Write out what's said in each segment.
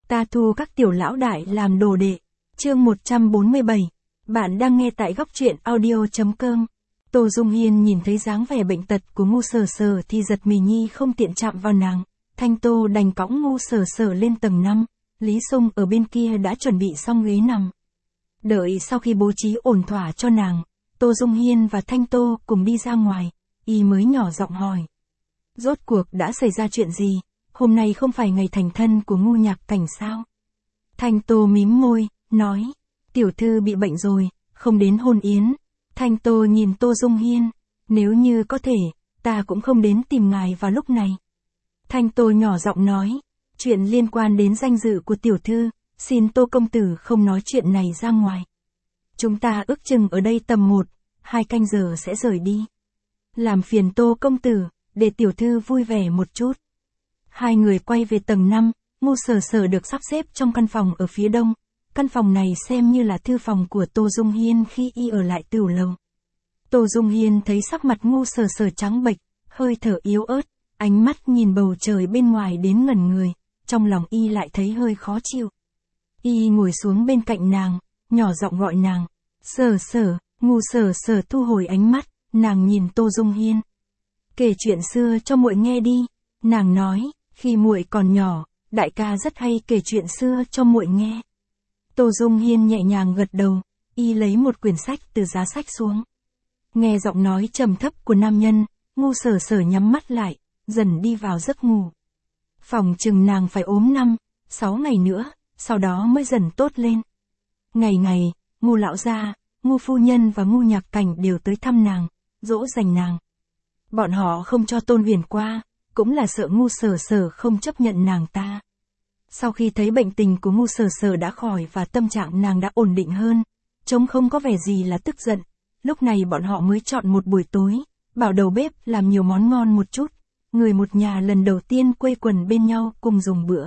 Ta thu các tiểu lão đại làm đồ đệ. Chương 147. Bạn đang nghe tại góc truyện audio.com. Tô Dung Hiên nhìn thấy dáng vẻ bệnh tật của Ngu Sở Sở thì giật mình nhi không tiện chạm vào nàng. Thanh Tô đành cõng Ngu Sở Sở lên tầng 5, Lý Sung ở bên kia đã chuẩn bị xong ghế nằm. Đợi sau khi bố trí ổn thỏa cho nàng, Tô Dung Hiên và Thanh Tô cùng đi ra ngoài, y mới nhỏ giọng hỏi. Rốt cuộc đã xảy ra chuyện gì, hôm nay không phải ngày thành thân của Ngu Nhạc Cảnh sao? Thanh Tô mím môi, nói, tiểu thư bị bệnh rồi, không đến hôn yến. Thanh Tô nhìn Tô Dung Hiên, nếu như có thể, ta cũng không đến tìm ngài vào lúc này. Thanh Tô nhỏ giọng nói, chuyện liên quan đến danh dự của tiểu thư, xin Tô công tử không nói chuyện này ra ngoài. Chúng ta ước chừng ở đây tầm 1-2 canh giờ sẽ rời đi. Làm phiền Tô công tử, để tiểu thư vui vẻ một chút. Hai người quay về tầng 5, Ngu Sở Sở được sắp xếp trong căn phòng ở phía đông. Căn phòng này xem như là thư phòng của Tô Dung Hiên khi y ở lại Tửu Lầu. Tô Dung Hiên thấy sắc mặt Ngu Sở Sở trắng bệch, hơi thở yếu ớt, ánh mắt nhìn bầu trời bên ngoài đến ngẩn người, trong lòng y lại thấy hơi khó chịu. Y ngồi xuống bên cạnh nàng, nhỏ giọng gọi nàng, Sở Sở. Ngu Sở Sở thu hồi ánh mắt, nàng nhìn Tô Dung Hiên. Kể chuyện xưa cho muội nghe đi, nàng nói, khi muội còn nhỏ, đại ca rất hay kể chuyện xưa cho muội nghe. Tô Dung Hiên nhẹ nhàng gật đầu, y lấy một quyển sách từ giá sách xuống. Nghe giọng nói trầm thấp của nam nhân, Ngu Sở Sở nhắm mắt lại, dần đi vào giấc ngủ. Phòng chừng nàng phải ốm 5-6 ngày nữa, sau đó mới dần tốt lên. Ngày ngày, Ngu lão gia, Ngu phu nhân và Ngu Nhạc Cảnh đều tới thăm nàng, dỗ dành nàng. Bọn họ không cho Tôn Huyền qua, cũng là sợ Ngu Sở Sở không chấp nhận nàng ta. Sau khi thấy bệnh tình của Ngu Sở Sở đã khỏi và tâm trạng nàng đã ổn định hơn, trông không có vẻ gì là tức giận, lúc này bọn họ mới chọn một buổi tối, bảo đầu bếp làm nhiều món ngon một chút, người một nhà lần đầu tiên quây quần bên nhau cùng dùng bữa.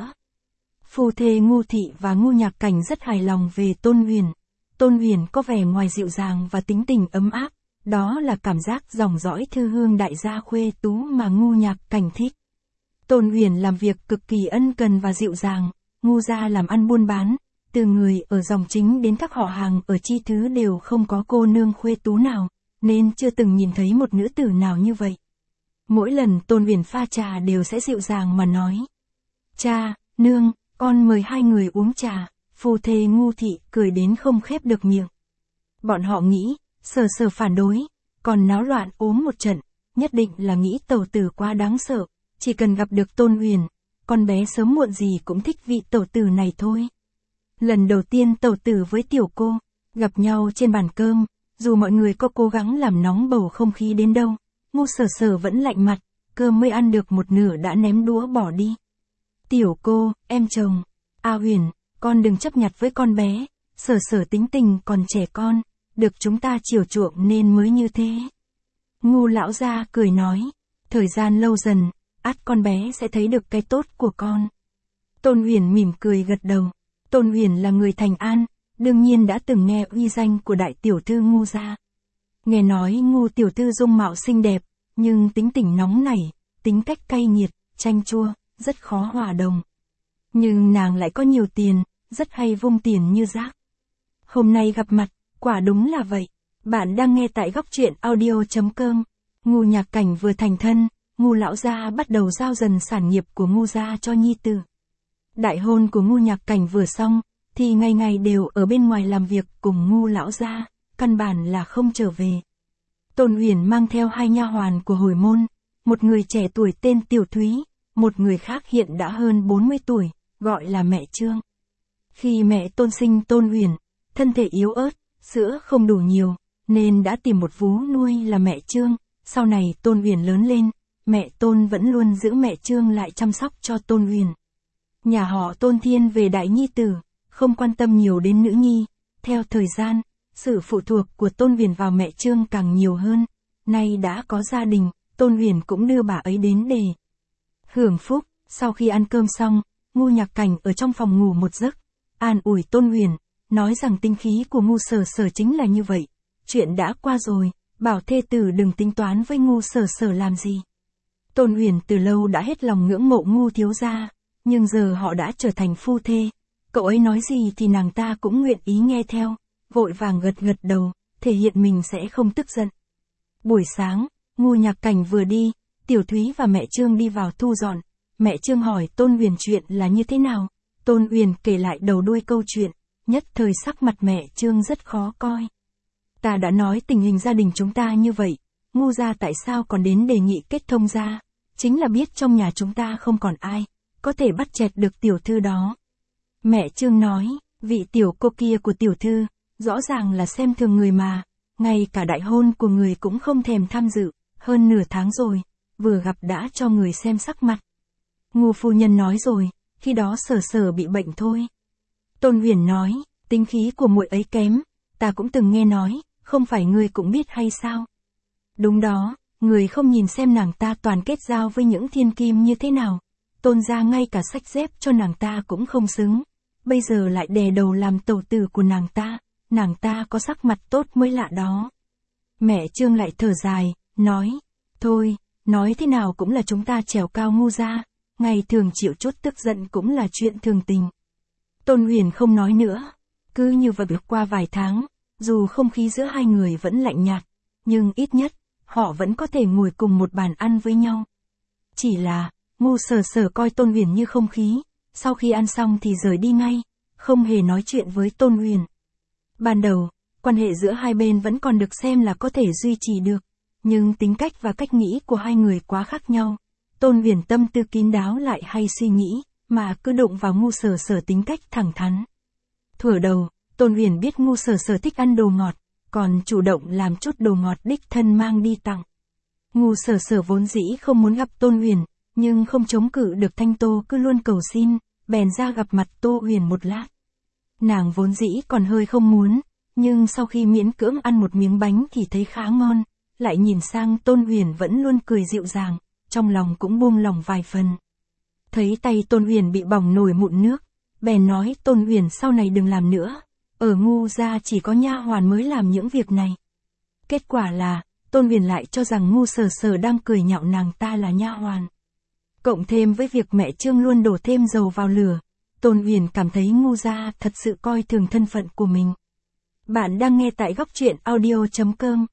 Phu thê Ngu Thị và Ngu Nhạc Cảnh rất hài lòng về Tôn Huyền. Tôn Huyền có vẻ ngoài dịu dàng và tính tình ấm áp, đó là cảm giác dòng dõi thư hương đại gia khuê tú mà Ngu Nhạc Cảnh thích. Tôn Huyền làm việc cực kỳ ân cần và dịu dàng, Ngu gia làm ăn buôn bán, từ người ở dòng chính đến các họ hàng ở chi thứ đều không có cô nương khuê tú nào, nên chưa từng nhìn thấy một nữ tử nào như vậy. Mỗi lần Tôn Huyền pha trà đều sẽ dịu dàng mà nói. Cha, nương, con mời hai người uống trà. Phu thê Ngu Thị cười đến không khép được miệng. Bọn họ nghĩ, Sở Sở phản đối, còn náo loạn ốm một trận, nhất định là nghĩ tẩu tử quá đáng sợ, chỉ cần gặp được Tôn Huyền, con bé sớm muộn gì cũng thích vị tẩu tử này thôi. Lần đầu tiên tẩu tử với tiểu cô, gặp nhau trên bàn cơm, dù mọi người có cố gắng làm nóng bầu không khí đến đâu, Ngu Sở Sở vẫn lạnh mặt, cơm mới ăn được một nửa đã ném đũa bỏ đi. Tiểu cô, em chồng, A Huyền, con đừng chấp nhặt với con bé, Sở Sở tính tình còn trẻ con, được chúng ta chiều chuộng nên mới như thế. Ngu lão gia cười nói, thời gian lâu dần, ắt con bé sẽ thấy được cái tốt của con. Tôn Huyền mỉm cười gật đầu. Tôn Huyền là người Thành An, đương nhiên đã từng nghe uy danh của đại tiểu thư Ngu gia. Nghe nói Ngu tiểu thư dung mạo xinh đẹp, nhưng tính tình nóng nảy, tính cách cay nghiệt, chanh chua, rất khó hòa đồng. Nhưng nàng lại có nhiều tiền, rất hay vung tiền như rác. Hôm nay gặp mặt, quả đúng là vậy. Bạn đang nghe tại góc truyện audio.com. Ngu Nhạc Cảnh vừa thành thân, Ngu lão gia bắt đầu giao dần sản nghiệp của Ngu gia cho nhi tử. Đại hôn của Ngu Nhạc Cảnh vừa xong, thì ngày ngày đều ở bên ngoài làm việc cùng Ngu lão gia, căn bản là không trở về. Tôn Huyền mang theo hai nha hoàn của hồi môn, một người trẻ tuổi tên Tiểu Thúy, một người khác hiện đã hơn 40 tuổi, gọi là mẹ Trương. Khi mẹ Tôn sinh Tôn Huyền, thân thể yếu ớt, sữa không đủ nhiều, nên đã tìm một vú nuôi là mẹ Trương. Sau này Tôn Huyền lớn lên, mẹ Tôn vẫn luôn giữ mẹ Trương lại chăm sóc cho Tôn Huyền. Nhà họ Tôn thiên về đại nhi tử, không quan tâm nhiều đến nữ nhi. Theo thời gian, sự phụ thuộc của Tôn Huyền vào mẹ Trương càng nhiều hơn. Nay đã có gia đình, Tôn Huyền cũng đưa bà ấy đến để hưởng phúc. Sau khi ăn cơm xong, Ngu Nhạc Cảnh ở trong phòng ngủ một giấc, an ủi Tôn Huyền, nói rằng tinh khí của Ngu Sở Sở chính là như vậy. Chuyện đã qua rồi, bảo thê tử đừng tính toán với Ngu Sở Sở làm gì. Tôn Huyền từ lâu đã hết lòng ngưỡng mộ Ngu thiếu gia, nhưng giờ họ đã trở thành phu thê. Cậu ấy nói gì thì nàng ta cũng nguyện ý nghe theo, vội vàng gật gật đầu, thể hiện mình sẽ không tức giận. Buổi sáng, Ngu Nhạc Cảnh vừa đi, Tiểu Thúy và mẹ Trương đi vào thu dọn. Mẹ Trương hỏi Tôn Huyền chuyện là như thế nào. Tôn Huyền kể lại đầu đuôi câu chuyện, nhất thời sắc mặt mẹ Trương rất khó coi. Ta đã nói tình hình gia đình chúng ta như vậy, Ngu gia tại sao còn đến đề nghị kết thông gia, chính là biết trong nhà chúng ta không còn ai có thể bắt chẹt được tiểu thư đó. Mẹ Trương nói, vị tiểu cô kia của tiểu thư, rõ ràng là xem thường người mà, ngay cả đại hôn của người cũng không thèm tham dự, hơn nửa tháng rồi, vừa gặp đã cho người xem sắc mặt. Ngu phu nhân nói rồi, khi đó Sở Sở bị bệnh thôi. Tôn Huyền nói, tính khí của muội ấy kém, ta cũng từng nghe nói, không phải người cũng biết hay sao? Đúng đó, người không nhìn xem nàng ta toàn kết giao với những thiên kim như thế nào, Tôn gia ngay cả sách dép cho nàng ta cũng không xứng, bây giờ lại đè đầu làm tẩu tử của nàng ta có sắc mặt tốt mới lạ đó. Mẹ Trương lại thở dài, nói, thôi, nói thế nào cũng là chúng ta trèo cao Ngu gia, ngày thường chịu chút tức giận cũng là chuyện thường tình. Tôn Huyền không nói nữa, cứ như vậy qua vài tháng, dù không khí giữa hai người vẫn lạnh nhạt, nhưng ít nhất, họ vẫn có thể ngồi cùng một bàn ăn với nhau. Chỉ là, Ngu Sở Sở coi Tôn Huyền như không khí, sau khi ăn xong thì rời đi ngay, không hề nói chuyện với Tôn Huyền. Ban đầu, quan hệ giữa hai bên vẫn còn được xem là có thể duy trì được, nhưng tính cách và cách nghĩ của hai người quá khác nhau. Tôn Huyền tâm tư kín đáo lại hay suy nghĩ, mà cứ đụng vào Ngu Sở Sở tính cách thẳng thắn. Thuở đầu, Tôn Huyền biết Ngu Sở Sở thích ăn đồ ngọt, còn chủ động làm chút đồ ngọt đích thân mang đi tặng. Ngu Sở Sở vốn dĩ không muốn gặp Tôn Huyền, nhưng không chống cự được Thanh Tô cứ luôn cầu xin, bèn ra gặp mặt Tô Huyền một lát. Nàng vốn dĩ còn hơi không muốn, nhưng sau khi miễn cưỡng ăn một miếng bánh thì thấy khá ngon, lại nhìn sang Tôn Huyền vẫn luôn cười dịu dàng, trong lòng cũng buông lòng vài phần. Thấy tay Tôn Huyền bị bỏng nổi mụn nước, bèn nói Tôn Huyền sau này đừng làm nữa, ở Ngu gia chỉ có nha hoàn mới làm những việc này. Kết quả là, Tôn Huyền lại cho rằng Ngu Sở Sở đang cười nhạo nàng ta là nha hoàn. Cộng thêm với việc mẹ Trương luôn đổ thêm dầu vào lửa, Tôn Huyền cảm thấy Ngu gia thật sự coi thường thân phận của mình. Bạn đang nghe tại góc truyện audio.com.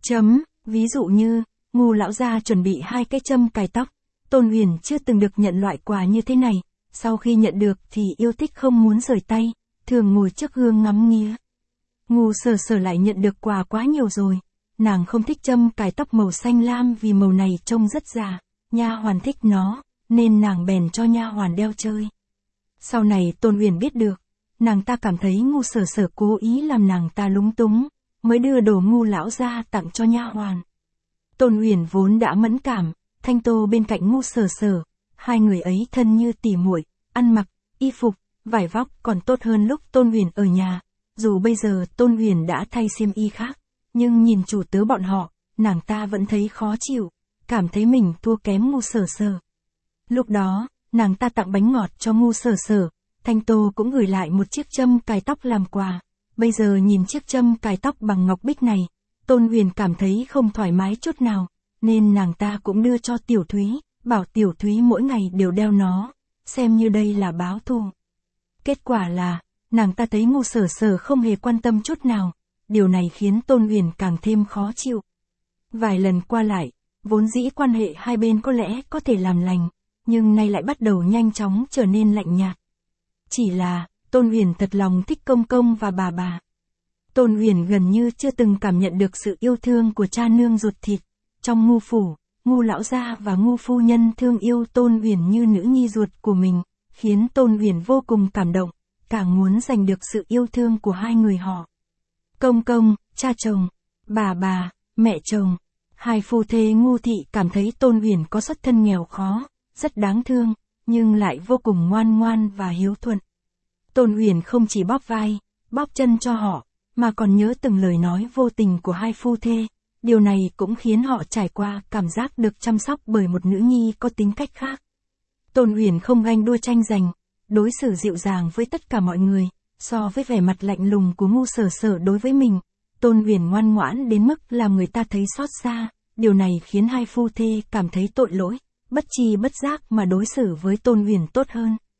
Ví dụ như, Ngu lão gia chuẩn bị 2 cái châm cài tóc, Tôn Huyền chưa từng được nhận loại quà như thế này, sau khi nhận được thì yêu thích không muốn rời tay, thường ngồi trước gương ngắm nghía. Ngu Sở Sở lại nhận được quà quá nhiều rồi, nàng không thích châm cài tóc màu xanh lam vì màu này trông rất già, nha hoàn thích nó, nên nàng bèn cho nha hoàn đeo chơi. Sau này Tôn Huyền biết được, nàng ta cảm thấy Ngu Sở Sở cố ý làm nàng ta lúng túng, mới đưa đồ Ngu lão gia tặng cho nha hoàn. Tôn Huyền vốn đã mẫn cảm, Thanh Tô bên cạnh Ngu Sở Sở, hai người ấy thân như tỉ muội, ăn mặc, y phục, vải vóc còn tốt hơn lúc Tôn Huyền ở nhà. Dù bây giờ Tôn Huyền đã thay xiêm y khác, nhưng nhìn chủ tớ bọn họ, nàng ta vẫn thấy khó chịu, cảm thấy mình thua kém Ngu Sở Sở. Lúc đó, nàng ta tặng bánh ngọt cho Ngu Sở Sở, Thanh Tô cũng gửi lại một chiếc châm cài tóc làm quà. Bây giờ nhìn chiếc châm cài tóc bằng ngọc bích này, Tôn Huyền cảm thấy không thoải mái chút nào, nên nàng ta cũng đưa cho Tiểu Thúy, bảo Tiểu Thúy mỗi ngày đều đeo nó, xem như đây là báo thù. Kết quả là, nàng ta thấy Ngu Sở Sở không hề quan tâm chút nào, điều này khiến Tôn Huyền càng thêm khó chịu. Vài lần qua lại, vốn dĩ quan hệ hai bên có lẽ có thể làm lành, nhưng nay lại bắt đầu nhanh chóng trở nên lạnh nhạt. Chỉ là, Tôn Huyền thật lòng thích Công Công và bà. Tôn Huyền gần như chưa từng cảm nhận được sự yêu thương của cha nương ruột thịt. Trong Ngu phủ, Ngu lão gia và Ngu phu nhân thương yêu Tôn Huyền như nữ nhi ruột của mình, khiến Tôn Huyền vô cùng cảm động, càng muốn giành được sự yêu thương của hai người họ. Công Công, cha chồng, bà, mẹ chồng, hai phu thê Ngu thị cảm thấy Tôn Huyền có xuất thân nghèo khó, rất đáng thương, nhưng lại vô cùng ngoan ngoan và hiếu thuận. Tôn Huyền không chỉ bóp vai, bóp chân cho họ, mà còn nhớ từng lời nói vô tình của hai phu thê. Điều này cũng khiến họ trải qua cảm giác được chăm sóc bởi một nữ nhi có tính cách khác. Tôn Huyền không ganh đua tranh giành, đối xử dịu dàng với tất cả mọi người, so với vẻ mặt lạnh lùng của Ngu Sở Sở đối với mình. Tôn Huyền ngoan ngoãn đến mức làm người ta thấy xót xa, điều này khiến hai phu thê cảm thấy tội lỗi, bất tri bất giác mà đối xử với Tôn Huyền tốt hơn.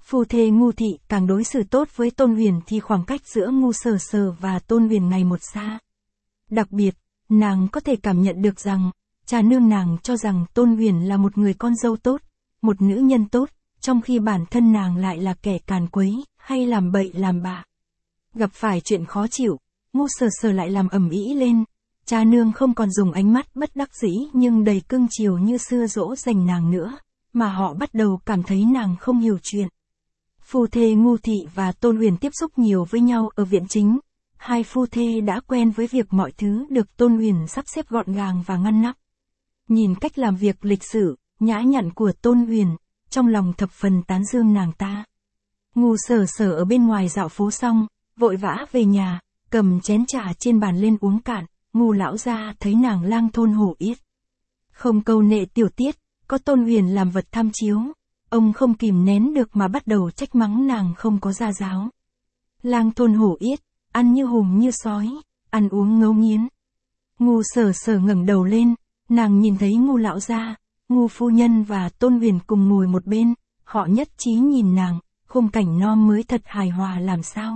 Phu thê Ngu Thị càng đối xử tốt với Tôn Huyền thì khoảng cách giữa Ngu Sở Sở và Tôn Huyền ngày một xa. Đặc biệt, nàng có thể cảm nhận được rằng, cha nương nàng cho rằng Tôn Huyền là một người con dâu tốt, một nữ nhân tốt, trong khi bản thân nàng lại là kẻ càn quấy, hay làm bậy làm bạ. Gặp phải chuyện khó chịu, Ngu Sở Sở lại làm ầm ĩ lên, cha nương không còn dùng ánh mắt bất đắc dĩ nhưng đầy cưng chiều như xưa dỗ dành nàng nữa, mà họ bắt đầu cảm thấy nàng không hiểu chuyện. Phu thê Ngu Thị và Tôn Huyền tiếp xúc nhiều với nhau ở viện chính, hai phu thê đã quen với việc mọi thứ được Tôn Huyền sắp xếp gọn gàng và ngăn nắp. Nhìn cách làm việc lịch sự, nhã nhặn của Tôn Huyền, trong lòng thập phần tán dương nàng ta. Ngu Sở Sở ở bên ngoài dạo phố xong, vội vã về nhà, cầm chén trà trên bàn lên uống cạn. Ngu lão gia thấy nàng lang thôn hổ yết, không câu nệ tiểu tiết, có Tôn Huyền làm vật tham chiếu, ông không kìm nén được mà bắt đầu trách mắng nàng không có gia giáo. Lang thôn hổ yết, ăn như hùm như sói, ăn uống ngấu nghiến. Ngu Sở Sở ngẩng đầu lên, nàng nhìn thấy Ngu lão gia, Ngu phu nhân và Tôn Huyền cùng ngồi một bên, họ nhất trí nhìn nàng, khung cảnh no mới thật hài hòa làm sao.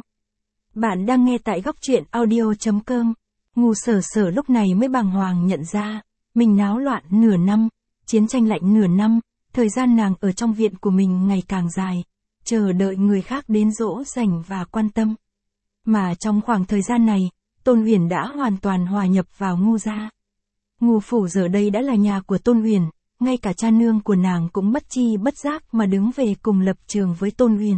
Bạn đang nghe tại góc truyện audio.com. Ngu Sở Sở lúc này mới bàng hoàng nhận ra, mình náo loạn nửa năm, chiến tranh lạnh nửa năm, thời gian nàng ở trong viện của mình ngày càng dài, chờ đợi người khác đến dỗ dành và quan tâm. Mà trong khoảng thời gian này, Tôn Huyền đã hoàn toàn hòa nhập vào Ngu gia. Ngu phủ giờ đây đã là nhà của Tôn Huyền, ngay cả cha nương của nàng cũng bất chi bất giác mà đứng về cùng lập trường với Tôn Huyền.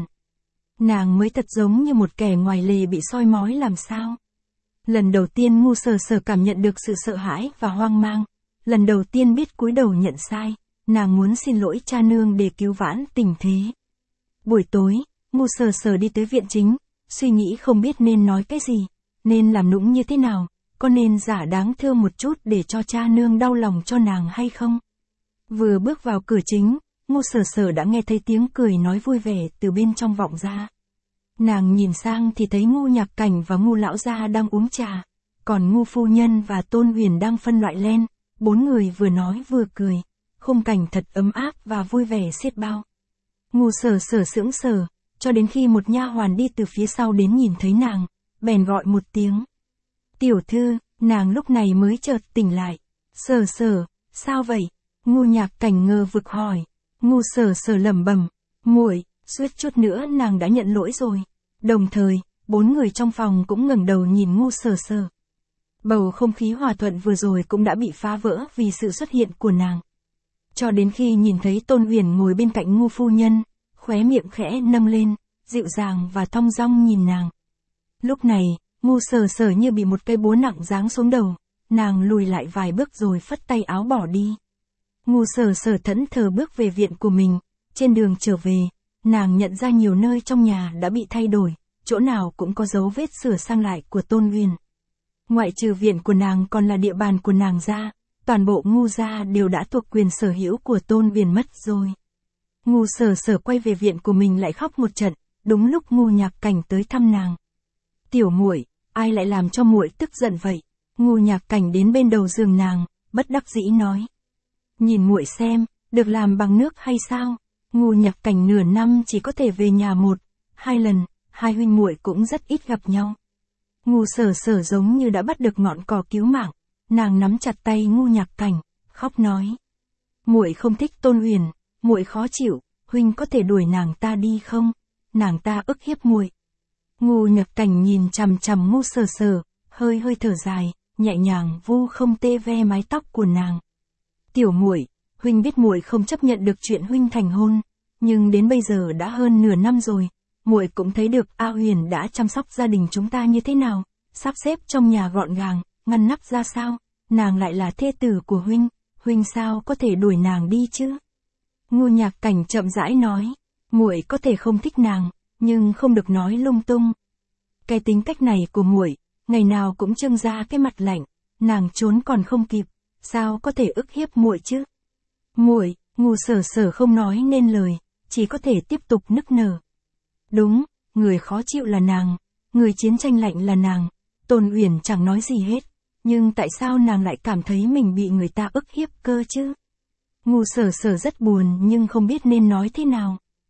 Nàng mới thật giống như một kẻ ngoài lề bị soi mói làm sao. Lần đầu tiên Ngu Sở Sở cảm nhận được sự sợ hãi và hoang mang, lần đầu tiên biết cúi đầu nhận sai, nàng muốn xin lỗi cha nương để cứu vãn tình thế. Buổi tối, Ngu Sở Sở đi tới viện chính, suy nghĩ không biết nên nói cái gì, nên làm nũng như thế nào, có nên giả đáng thương một chút để cho cha nương đau lòng cho nàng hay không. Vừa bước vào cửa chính, Ngu Sở Sở đã nghe thấy tiếng cười nói vui vẻ từ bên trong vọng ra. Nàng nhìn sang thì thấy Ngu Nhạc Cảnh và Ngu lão gia đang uống trà, còn Ngu phu nhân và Tôn Huyền đang phân loại len, bốn người vừa nói vừa cười, khung cảnh thật ấm áp và vui vẻ xiết bao. Ngu Sở Sở sững sờ, cho đến khi một nha hoàn đi từ phía sau đến nhìn thấy nàng, bèn gọi một tiếng. Tiểu thư, nàng lúc này mới chợt tỉnh lại. Sở Sở, sao vậy? Ngu Nhạc Cảnh ngơ vực hỏi. Ngu Sở Sở lẩm bẩm, muội, suýt chút nữa nàng đã nhận lỗi rồi. Đồng thời, bốn người trong phòng cũng ngẩng đầu nhìn Ngu Sở Sở. Bầu không khí hòa thuận vừa rồi cũng đã bị phá vỡ vì sự xuất hiện của nàng. Cho đến khi nhìn thấy Tôn Huyền ngồi bên cạnh Ngu phu nhân, khóe miệng khẽ nâng lên, dịu dàng và thong dong nhìn nàng. Lúc này, Ngu Sở Sở như bị một cây búa nặng giáng xuống đầu, nàng lùi lại vài bước rồi phất tay áo bỏ đi. Ngu Sở Sở thẫn thờ bước về viện của mình, trên đường trở về, nàng nhận ra nhiều nơi trong nhà đã bị thay đổi, chỗ nào cũng có dấu vết sửa sang lại của Tôn Huyền. Ngoại trừ viện của nàng còn là địa bàn của nàng ra, toàn bộ Ngu gia đều đã thuộc quyền sở hữu của Tôn Huyền mất rồi. Ngu Sở Sở quay về viện của mình lại khóc một trận, đúng lúc Ngu Nhạc Cảnh tới thăm nàng. Tiểu muội, ai lại làm cho muội tức giận vậy? Ngu Nhạc Cảnh đến bên đầu giường nàng, bất đắc dĩ nói. Nhìn muội xem, được làm bằng nước hay sao? Ngu Nhạc Cảnh nửa năm chỉ có thể về nhà một, hai lần, hai huynh muội cũng rất ít gặp nhau. Ngu Sở Sở giống như đã bắt được ngọn cỏ cứu mạng, nàng nắm chặt tay Ngu Nhạc Cảnh, khóc nói. Muội không thích Tôn Huyền, muội khó chịu, huynh có thể đuổi nàng ta đi không? Nàng ta ức hiếp muội. Ngu Nhạc Cảnh nhìn chằm chằm Ngu Sở Sở, hơi hơi thở dài, nhẹ nhàng vu không tê ve mái tóc của nàng. Tiểu muội, huynh biết muội không chấp nhận được chuyện huynh thành hôn, nhưng đến bây giờ đã hơn nửa năm rồi, muội cũng thấy được A Huyền đã chăm sóc gia đình chúng ta như thế nào, sắp xếp trong nhà gọn gàng, ngăn nắp ra sao, nàng lại là thê tử của huynh, huynh sao có thể đuổi nàng đi chứ? Ngu Nhạc Cảnh chậm rãi nói, muội có thể không thích nàng, nhưng không được nói lung tung. Cái tính cách này của muội, ngày nào cũng trưng ra cái mặt lạnh, nàng trốn còn không kịp, sao có thể ức hiếp muội chứ? Muội, Ngu Sở Sở không nói nên lời, chỉ có thể tiếp tục nức nở. Đúng, người khó chịu là nàng, người chiến tranh lạnh là nàng, Tôn Huyền chẳng nói gì hết, nhưng tại sao nàng lại cảm thấy mình bị người ta ức hiếp cơ chứ? Ngu Sở Sở rất buồn nhưng không biết nên nói thế nào.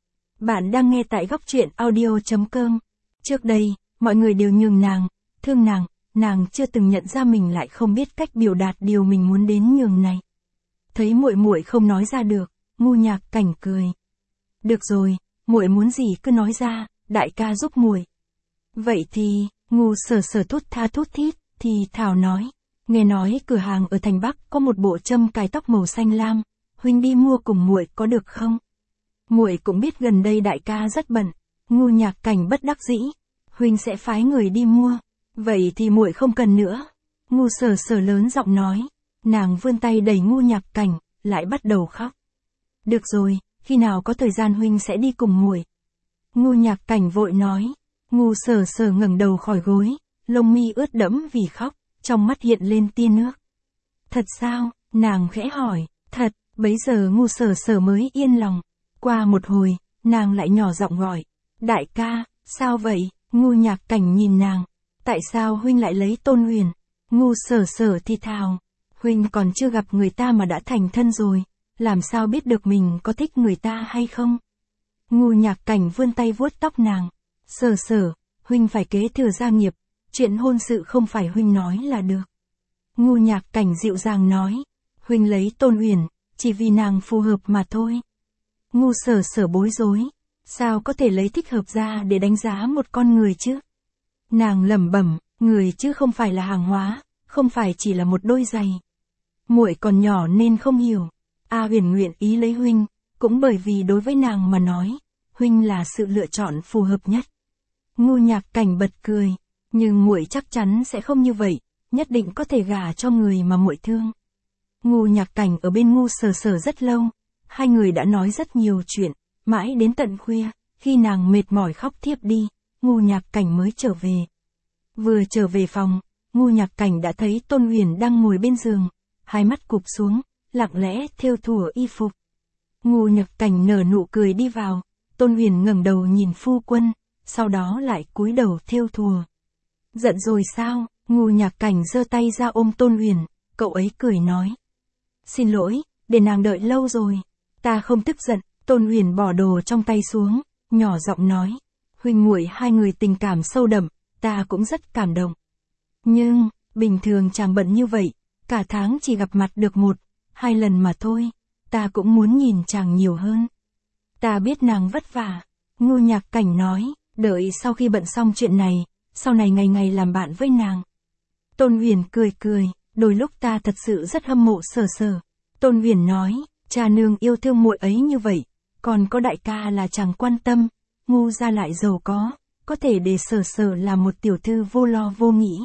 Bạn đang nghe tại góc truyện audio.com. Trước đây, mọi người đều nhường nàng, thương nàng chưa từng nhận ra mình lại không biết cách biểu đạt điều mình muốn đến nhường này. Thấy muội muội không nói ra được, Ngu Nhạc Cảnh cười. Được rồi, muội muốn gì cứ nói ra, đại ca giúp muội. Vậy thì, Ngu Sở Sở thút tha thút thít, thì thảo nói. Nghe nói cửa hàng ở thành Bắc có một bộ châm cài tóc màu xanh lam, huynh đi mua cùng muội có được không? Muội cũng biết gần đây đại ca rất bận. Ngu Nhạc Cảnh bất đắc dĩ, huynh sẽ phái người đi mua. Vậy thì muội không cần nữa. Ngu Sở Sở lớn giọng nói. Nàng vươn tay đẩy Ngu Nhạc Cảnh, lại bắt đầu khóc. Được rồi, khi nào có thời gian huynh sẽ đi cùng muội. Ngu Nhạc Cảnh vội nói. Ngu Sở Sở ngẩng đầu khỏi gối, lông mi ướt đẫm vì khóc, trong mắt hiện lên tia nước. Thật sao? Nàng khẽ hỏi. Thật. Bấy giờ Ngu Sở Sở mới yên lòng. Qua một hồi, nàng lại nhỏ giọng gọi. Đại ca, sao vậy? Ngu Nhạc Cảnh nhìn nàng. Tại sao huynh lại lấy Tôn Huyền? Ngu Sở Sở thì thào. Huynh còn chưa gặp người ta mà đã thành thân rồi, làm sao biết được mình có thích người ta hay không? Ngu Nhạc Cảnh vươn tay vuốt tóc nàng. Sở Sở, huynh phải kế thừa gia nghiệp, chuyện hôn sự không phải huynh nói là được. Ngu Nhạc Cảnh dịu dàng nói. Huynh lấy Tôn Huyền, chỉ vì nàng phù hợp mà thôi. Ngu Sở Sở bối rối. Sao có thể lấy thích hợp ra để đánh giá một con người chứ? Nàng lẩm bẩm, người chứ không phải là hàng hóa, không phải chỉ là một đôi giày. Muội còn nhỏ nên không hiểu. A Huyền nguyện ý lấy huynh, cũng bởi vì đối với nàng mà nói, huynh là sự lựa chọn phù hợp nhất. Ngu Nhạc Cảnh bật cười, nhưng muội chắc chắn sẽ không như vậy, nhất định có thể gả cho người mà muội thương. Ngu Nhạc Cảnh ở bên Ngu Sở Sở rất lâu, hai người đã nói rất nhiều chuyện, mãi đến tận khuya, khi nàng mệt mỏi khóc thiếp đi, Ngu Nhạc Cảnh mới trở về. Vừa trở về phòng, Ngu Nhạc Cảnh đã thấy Tôn Huyền đang ngồi bên giường, hai mắt cụp xuống, lặng lẽ thêu thùa y phục. Ngu Nhạc Cảnh nở nụ cười đi vào, Tôn Huyền ngẩng đầu nhìn phu quân, sau đó lại cúi đầu thêu thùa. Giận rồi sao? Ngu Nhạc Cảnh giơ tay ra ôm Tôn Huyền, cậu ấy cười nói. Xin lỗi, để nàng đợi lâu rồi. Ta không tức giận. Tôn Huyền bỏ đồ trong tay xuống, nhỏ giọng nói. Huynh muội hai người tình cảm sâu đậm, ta cũng rất cảm động. Nhưng, bình thường chàng bận như vậy, cả tháng chỉ gặp mặt được 1-2 lần mà thôi, ta cũng muốn nhìn chàng nhiều hơn. Ta biết nàng vất vả. Ngu Nhạc Cảnh nói, đợi sau khi bận xong chuyện này, sau này ngày ngày làm bạn với nàng. Tôn Huyền cười cười, đôi lúc ta thật sự rất hâm mộ Sở Sở. Tôn Huyền nói, cha nương yêu thương muội ấy như vậy, còn có đại ca là chẳng quan tâm, Ngu gia lại giàu có thể để Sở Sở làm một tiểu thư vô lo vô nghĩ.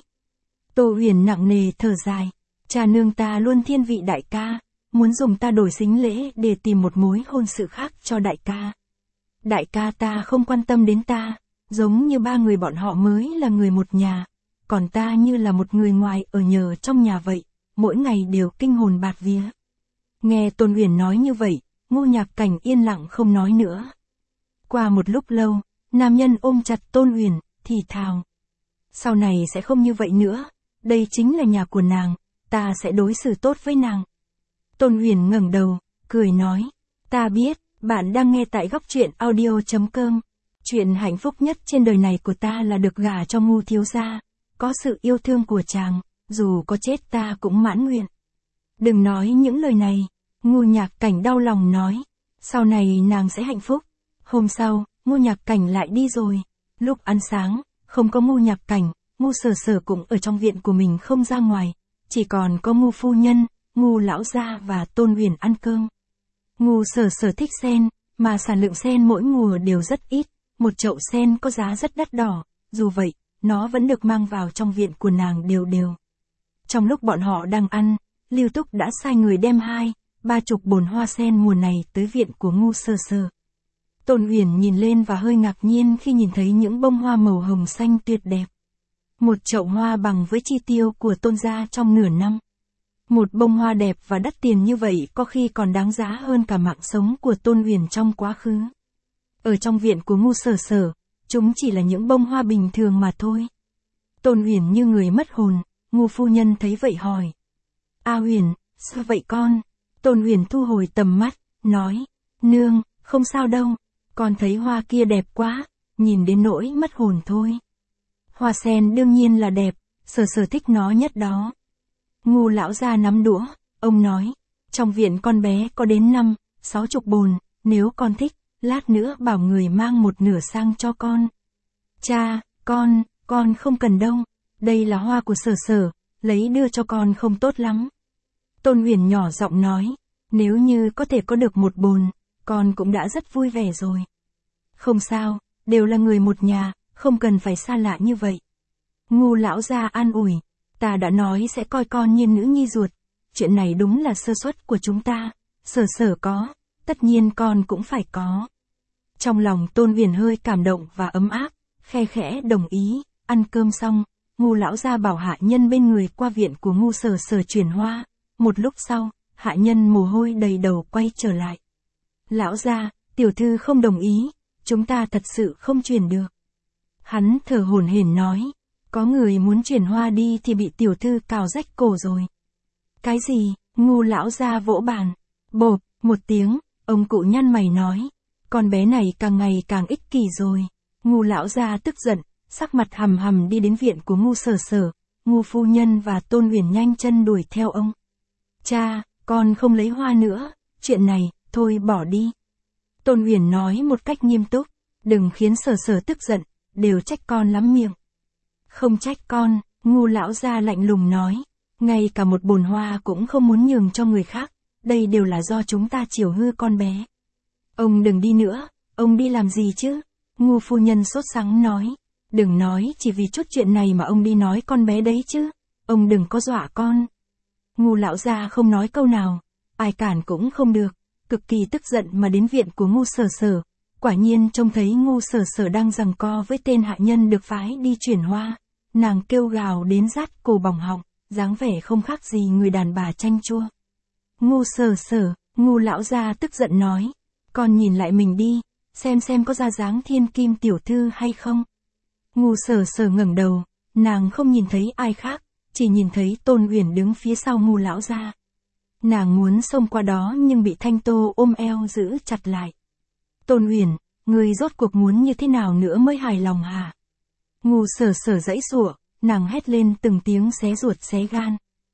Tô Huyền nặng nề thở dài, cha nương ta luôn thiên vị đại ca, muốn dùng ta đổi sính lễ để tìm một mối hôn sự khác cho đại ca. Đại ca ta không quan tâm đến ta, giống như ba người bọn họ mới là người một nhà, còn ta như là một người ngoài ở nhờ trong nhà vậy, mỗi ngày đều kinh hồn bạt vía. Nghe Tôn Huyền nói như vậy, Ngu Nhạc Cảnh yên lặng không nói nữa. Qua một lúc lâu, nam nhân ôm chặt Tôn Huyền, thì thào. Sau này sẽ không như vậy nữa, đây chính là nhà của nàng, ta sẽ đối xử tốt với nàng. Tôn Huyền ngẩng đầu, cười nói. Ta biết, bạn đang nghe tại góc truyện audio.com. Chuyện hạnh phúc nhất trên đời này của ta là được gả cho Ngu thiếu gia, có sự yêu thương của chàng, dù có chết ta cũng mãn nguyện. Đừng nói những lời này, Ngu Nhạc Cảnh đau lòng nói. Sau này nàng sẽ hạnh phúc. Hôm sau, Ngu Nhạc Cảnh lại đi rồi. Lúc ăn sáng, không có Ngu Nhạc Cảnh, Ngu Sở Sở cũng ở trong viện của mình không ra ngoài. Chỉ còn có Ngu phu nhân, Ngu lão gia và Tôn Huyền ăn cơm. Ngu Sở Sở thích sen, mà sản lượng sen mỗi mùa đều rất ít. Một chậu sen có giá rất đắt đỏ, dù vậy, nó vẫn được mang vào trong viện của nàng đều đều. Trong lúc bọn họ đang ăn, Lưu Túc đã sai người đem 2-30 bồn hoa sen mùa này tới viện của Ngu Sở Sở. Tôn Huyền nhìn lên và hơi ngạc nhiên khi nhìn thấy những bông hoa màu hồng xanh tuyệt đẹp. Một chậu hoa bằng với chi tiêu của Tôn gia trong nửa năm. Một bông hoa đẹp và đắt tiền như vậy có khi còn đáng giá hơn cả mạng sống của Tôn Huyền trong quá khứ. Ở trong viện của Ngu Sở Sở, chúng chỉ là những bông hoa bình thường mà thôi. Tôn Huyền như người mất hồn, Ngu phu nhân thấy vậy hỏi. A Huyền, sao vậy con? Tôn Huyền thu hồi tầm mắt, nói. Nương, không sao đâu, Con thấy hoa kia đẹp quá, nhìn đến nỗi mất hồn thôi. Hoa sen đương nhiên là đẹp, Sở Sở thích nó nhất đó. Ngu lão gia nắm đũa, ông nói, trong viện con bé có đến 50-60 bồn, nếu con thích, lát nữa bảo người mang một nửa sang cho con. Cha, con không cần đâu, đây là hoa của Sở Sở, lấy đưa cho con không tốt lắm. Tôn Huyền nhỏ giọng nói, nếu như có thể có được một bồn, con cũng đã rất vui vẻ rồi. Không sao, đều là người một nhà, không cần phải xa lạ như vậy. Ngu lão gia an ủi, ta đã nói sẽ coi con như nữ nhi ruột, chuyện này đúng là sơ suất của chúng ta, Sở Sở có, tất nhiên con cũng phải có. Trong lòng Tôn Huyền hơi cảm động và ấm áp, khe khẽ đồng ý, ăn cơm xong, Ngu lão gia bảo hạ nhân bên người qua viện của Ngu Sở Sở chuyển hoa, một lúc sau, hạ nhân mồ hôi đầy đầu quay trở lại. Lão gia, tiểu thư không đồng ý, chúng ta thật sự không chuyển được. Hắn thở hổn hển nói, có người muốn chuyển hoa đi thì bị tiểu thư cào rách cổ rồi. Cái gì? Ngu lão gia vỗ bàn. Bộp, một tiếng, ông cụ nhăn mày nói, con bé này càng ngày càng ích kỷ rồi. Ngu lão gia tức giận, sắc mặt hầm hầm đi đến viện của Ngu Sở Sở, Ngu phu nhân và Tôn Huyền nhanh chân đuổi theo ông. Cha, con không lấy hoa nữa, chuyện này, thôi bỏ đi. Tôn Huyền nói một cách nghiêm túc, đừng khiến Sở Sở tức giận, đều trách con lắm miệng. Không trách con, Ngu lão gia lạnh lùng nói, ngay cả một bồn hoa cũng không muốn nhường cho người khác, đây đều là do chúng ta chiều hư con bé. Ông đừng đi nữa, ông đi làm gì chứ? Ngu phu nhân sốt sắng nói, đừng nói chỉ vì chút chuyện này mà ông đi nói con bé đấy chứ, ông đừng có dọa con. Ngu lão gia không nói câu nào, ai cản cũng không được, cực kỳ tức giận mà đến viện của Ngu Sở Sở, quả nhiên trông thấy Ngu Sở Sở đang giằng co với tên hạ nhân được phái đi chuyển hoa, nàng kêu gào đến rát cổ bỏng họng, dáng vẻ không khác gì người đàn bà chanh chua. Ngu Sở Sở, Ngu lão gia tức giận nói, con nhìn lại mình đi, xem có ra dáng thiên kim tiểu thư hay không. Ngu Sở Sở ngẩng đầu, nàng không nhìn thấy ai khác, chỉ nhìn thấy Tôn Huyền đứng phía sau Ngu lão gia. Nàng muốn xông qua đó nhưng bị Thanh Tô ôm eo giữ chặt lại. Tôn Huyền, ngươi rốt cuộc muốn như thế nào nữa mới hài lòng hả? Ngu Sở Sở giãy giụa, nàng hét lên từng tiếng xé ruột xé gan.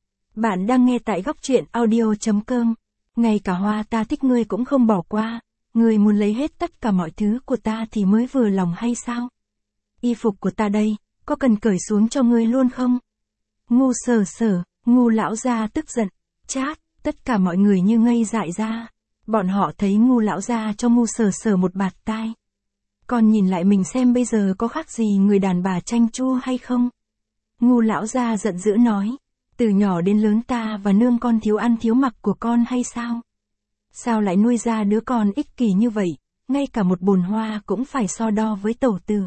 Bạn đang nghe tại góc truyện audio.com. Ngay cả hoa ta thích ngươi cũng không bỏ qua, ngươi muốn lấy hết tất cả mọi thứ của ta thì mới vừa lòng hay sao? Y phục của ta đây, có cần cởi xuống cho ngươi luôn không? Ngu Sở Sở, Ngu lão gia tức giận, chát, tất cả mọi người như ngây dại ra. Bọn họ thấy Ngu lão gia cho Ngu Sở Sở một bạt tai. Còn nhìn lại mình xem bây giờ có khác gì người đàn bà chanh chua hay không? Ngu lão gia giận dữ nói, từ nhỏ đến lớn ta và nương con thiếu ăn thiếu mặc của con hay sao? Sao lại nuôi ra đứa con ích kỷ như vậy, ngay cả một bồn hoa cũng phải so đo với tẩu tử.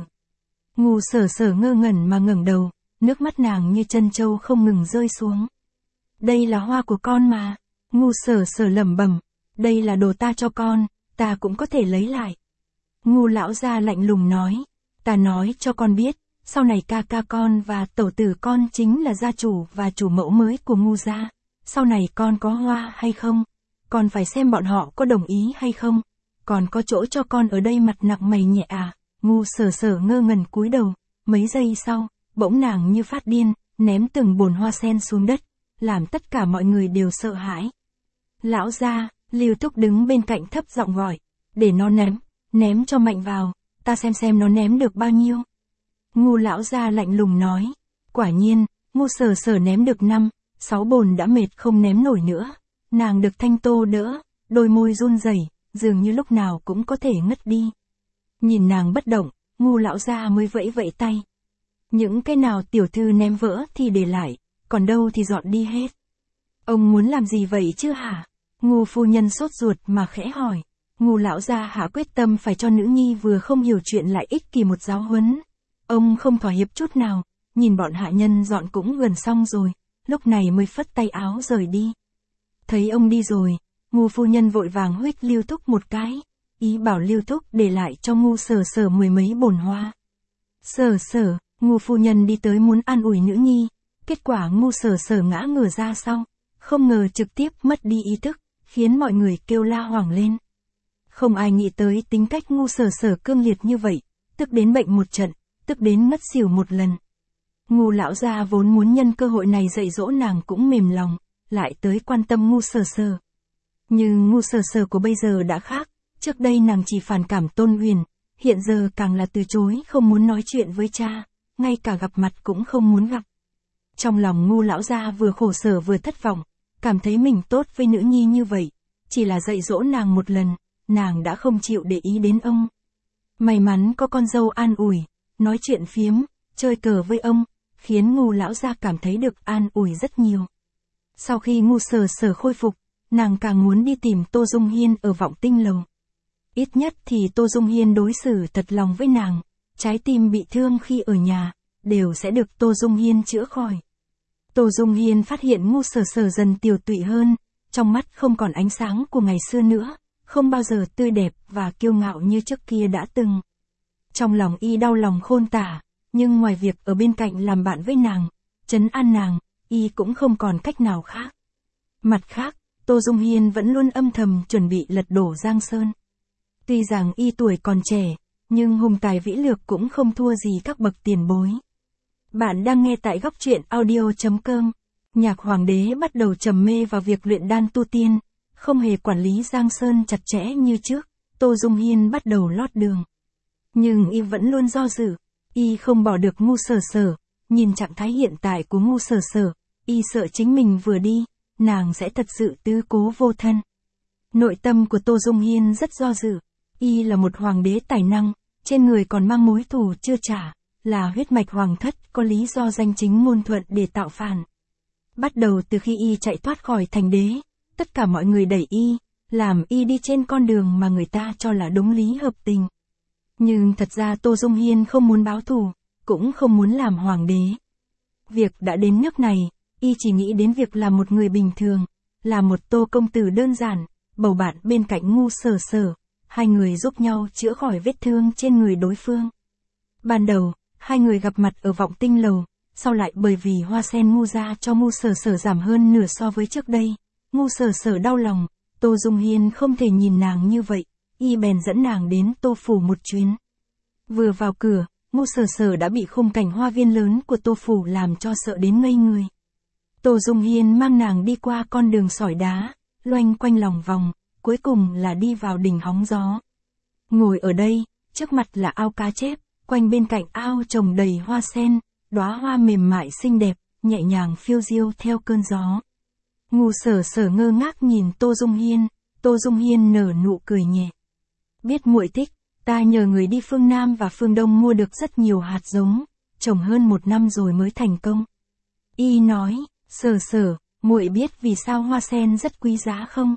Ngu Sở Sở ngơ ngẩn mà ngẩng đầu, nước mắt nàng như chân trâu không ngừng rơi xuống. Đây là hoa của con mà. Ngu Sở Sở lẩm bẩm, đây là đồ ta cho con, ta cũng có thể lấy lại. Ngu lão gia lạnh lùng nói, ta nói cho con biết, sau này ca ca con và tẩu tử con chính là gia chủ và chủ mẫu mới của Ngu gia. Sau này con có hoa hay không, còn phải xem bọn họ có đồng ý hay không. Còn có chỗ cho con ở đây mặt nặng mày nhẹ à? Ngu Sở Sở ngơ ngẩn cúi đầu, mấy giây sau, bỗng nàng như phát điên, ném từng bồn hoa sen xuống đất, làm tất cả mọi người đều sợ hãi. Lão gia, Lưu Thúc đứng bên cạnh thấp giọng gọi, để nó ném cho mạnh vào, ta xem nó ném được bao nhiêu. Ngu lão gia lạnh lùng nói, quả nhiên, Ngu Sở Sở ném được 5-6 bồn đã mệt không ném nổi nữa. Nàng được Thanh Tô đỡ, đôi môi run rẩy, dường như lúc nào cũng có thể ngất đi. Nhìn nàng bất động, Ngu lão gia mới vẫy vẫy tay. Những cái nào tiểu thư ném vỡ thì để lại, còn đâu thì dọn đi hết. Ông muốn làm gì vậy chứ hả? Ngu phu nhân sốt ruột mà khẽ hỏi. Ngu lão gia hạ quyết tâm phải cho nữ nhi vừa không hiểu chuyện lại ích kỷ một giáo huấn. Ông không thỏa hiệp chút nào, nhìn bọn hạ nhân dọn cũng gần xong rồi, lúc này mới phất tay áo rời đi. Thấy ông đi rồi, Ngu phu nhân vội vàng huých Lưu Thúc một cái, ý bảo Lưu Thúc để lại cho Ngu Sở Sở 10 mấy bồn hoa. Sở Sở, Ngu phu nhân đi tới muốn an ủi nữ nhi, kết quả Ngu Sở Sở ngã ngửa ra sau, không ngờ trực tiếp mất đi ý thức, khiến mọi người kêu la hoảng lên. Không ai nghĩ tới tính cách ngu sở sở cương liệt như vậy, tức đến bệnh một trận, tức đến ngất xỉu một lần. Ngu lão gia vốn muốn nhân cơ hội này dạy dỗ nàng cũng mềm lòng, lại tới quan tâm ngu sở sở. Nhưng ngu sở sở của bây giờ đã khác, trước đây nàng chỉ phản cảm Tôn Huyền, hiện giờ càng là từ chối không muốn nói chuyện với cha, ngay cả gặp mặt cũng không muốn gặp. Trong lòng ngu lão gia vừa khổ sở vừa thất vọng, cảm thấy mình tốt với nữ nhi như vậy, chỉ là dạy dỗ nàng một lần, nàng đã không chịu để ý đến ông. May mắn có con dâu an ủi, nói chuyện phiếm, chơi cờ với ông, khiến ngu lão gia cảm thấy được an ủi rất nhiều. Sau khi ngu sở sở khôi phục, nàng càng muốn đi tìm Tô Dung Hiên ở Vọng Tinh Lầu. Ít nhất thì Tô Dung Hiên đối xử thật lòng với nàng, trái tim bị thương khi ở nhà, đều sẽ được Tô Dung Hiên chữa khỏi. Tô Dung Hiên phát hiện ngu sở sở dần tiều tụy hơn, trong mắt không còn ánh sáng của ngày xưa nữa, không bao giờ tươi đẹp và kiêu ngạo như trước kia đã từng. Trong lòng y đau lòng khôn tả, nhưng ngoài việc ở bên cạnh làm bạn với nàng, trấn an nàng, y cũng không còn cách nào khác. Mặt khác, Tô Dung Hiên vẫn luôn âm thầm chuẩn bị lật đổ Giang Sơn. Tuy rằng y tuổi còn trẻ, nhưng hùng tài vĩ lược cũng không thua gì các bậc tiền bối. Bạn đang nghe tại góc truyện audio.com. Nhạc Hoàng đế bắt đầu trầm mê vào việc luyện đan tu tiên, không hề quản lý Giang Sơn chặt chẽ như trước, Tô Dung Hiên bắt đầu lót đường. Nhưng y vẫn luôn do dự, y không bỏ được ngu sở sở, nhìn trạng thái hiện tại của ngu sở sở, y sợ chính mình vừa đi, nàng sẽ thật sự tứ cố vô thân. Nội tâm của Tô Dung Hiên rất do dự, y là một hoàng đế tài năng, trên người còn mang mối thù chưa trả, là huyết mạch hoàng thất, có lý do danh chính ngôn thuận để tạo phản. Bắt đầu từ khi y chạy thoát khỏi thành đế, tất cả mọi người đẩy y, làm y đi trên con đường mà người ta cho là đúng lý hợp tình. Nhưng thật ra Tô Dung Hiên không muốn báo thù, cũng không muốn làm hoàng đế. Việc đã đến nước này, y chỉ nghĩ đến việc làm một người bình thường, là một Tô công tử đơn giản, bầu bạn bên cạnh ngu sở sở, hai người giúp nhau chữa khỏi vết thương trên người đối phương. Ban đầu, hai người gặp mặt ở Vọng Tinh Lầu, sau lại bởi vì hoa sen ngu ra cho ngu sở sở giảm hơn nửa so với trước đây, ngu sở sở đau lòng, Tô Dung Hiên không thể nhìn nàng như vậy, y bèn dẫn nàng đến Tô Phủ một chuyến. Vừa vào cửa, ngu sở sở đã bị khung cảnh hoa viên lớn của Tô Phủ làm cho sợ đến ngây người. Tô Dung Hiên mang nàng đi qua con đường sỏi đá, loanh quanh lòng vòng, cuối cùng là đi vào đỉnh hóng gió. Ngồi ở đây, trước mặt là ao cá chép, quanh bên cạnh ao trồng đầy hoa sen, đóa hoa mềm mại xinh đẹp, nhẹ nhàng phiêu diêu theo cơn gió. Ngu sở sở ngơ ngác nhìn Tô Dung Hiên nở nụ cười nhẹ. Biết muội thích, ta nhờ người đi phương Nam và phương Đông mua được rất nhiều hạt giống, trồng hơn 1 năm rồi mới thành công. Y nói, sở sở, muội biết vì sao hoa sen rất quý giá không?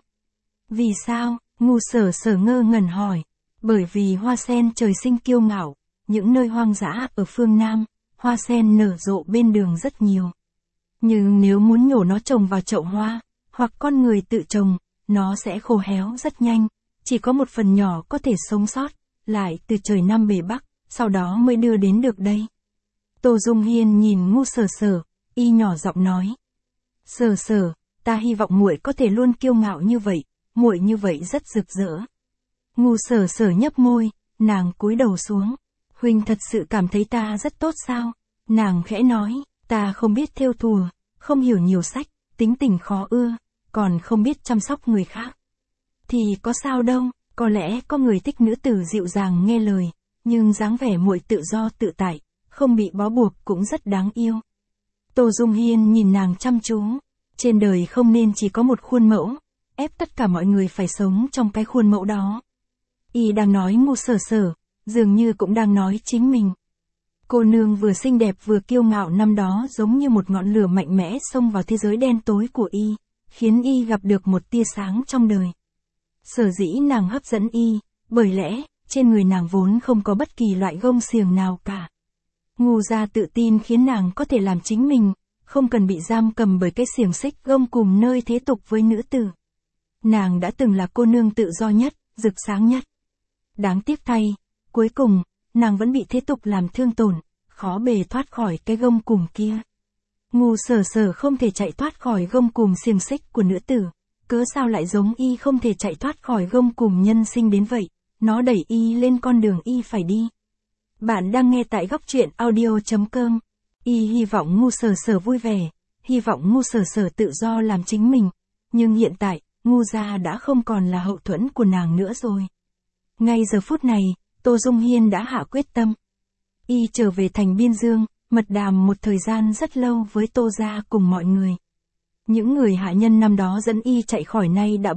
Vì sao? Ngu sở sở ngơ ngẩn hỏi. Bởi vì hoa sen trời sinh kiêu ngạo, những nơi hoang dã ở phương Nam, hoa sen nở rộ bên đường rất nhiều. Nhưng nếu muốn nhổ nó trồng vào chậu hoa, hoặc con người tự trồng, nó sẽ khô héo rất nhanh, chỉ có một phần nhỏ có thể sống sót, lại từ trời Nam bề Bắc, sau đó mới đưa đến được đây. Tô Dung Hiên nhìn ngu sở sở, y nhỏ giọng nói. Sở sở, ta hy vọng muội có thể luôn kiêu ngạo như vậy, muội như vậy rất rực rỡ. Ngu sở sở nhấp môi, nàng cúi đầu xuống. Huynh thật sự cảm thấy ta rất tốt sao? Nàng khẽ nói, ta không biết thêu thùa, không hiểu nhiều sách, tính tình khó ưa, còn không biết chăm sóc người khác. Thì có sao đâu, có lẽ có người thích nữ tử dịu dàng nghe lời, nhưng dáng vẻ muội tự do tự tại, không bị bó buộc cũng rất đáng yêu. Tô Dung Hiên nhìn nàng chăm chú, trên đời không nên chỉ có một khuôn mẫu, ép tất cả mọi người phải sống trong cái khuôn mẫu đó. Y đang nói ngu sở sở, dường như cũng đang nói chính mình. Cô nương vừa xinh đẹp vừa kiêu ngạo năm đó giống như một ngọn lửa mạnh mẽ xông vào thế giới đen tối của y, khiến y gặp được một tia sáng trong đời. Sở dĩ nàng hấp dẫn y, bởi lẽ, trên người nàng vốn không có bất kỳ loại gông xiềng nào cả. Ngu gia tự tin khiến nàng có thể làm chính mình, không cần bị giam cầm bởi cái xiềng xích gông cùm nơi thế tục với nữ tử. Nàng đã từng là cô nương tự do nhất, rực sáng nhất. Đáng tiếc thay, cuối cùng, nàng vẫn bị thế tục làm thương tổn, khó bề thoát khỏi cái gông cùm kia. Ngu sở sở không thể chạy thoát khỏi gông cùm xiềng xích của nữ tử, cớ sao lại giống y không thể chạy thoát khỏi gông cùm nhân sinh đến vậy, nó đẩy y lên con đường y phải đi. Bạn đang nghe tại góc truyện audio.com. Y hy vọng Ngu Sở Sở vui vẻ, hy vọng Ngu Sở Sở tự do làm chính mình, nhưng hiện tại, Ngu gia đã không còn là hậu thuẫn của nàng nữa rồi. Ngay giờ phút này, Tô Dung Hiên đã hạ quyết tâm. Y trở về thành Biên Dương, mật đàm một thời gian rất lâu với Tô gia cùng mọi người. Những người hạ nhân năm đó dẫn y chạy khỏi nay đã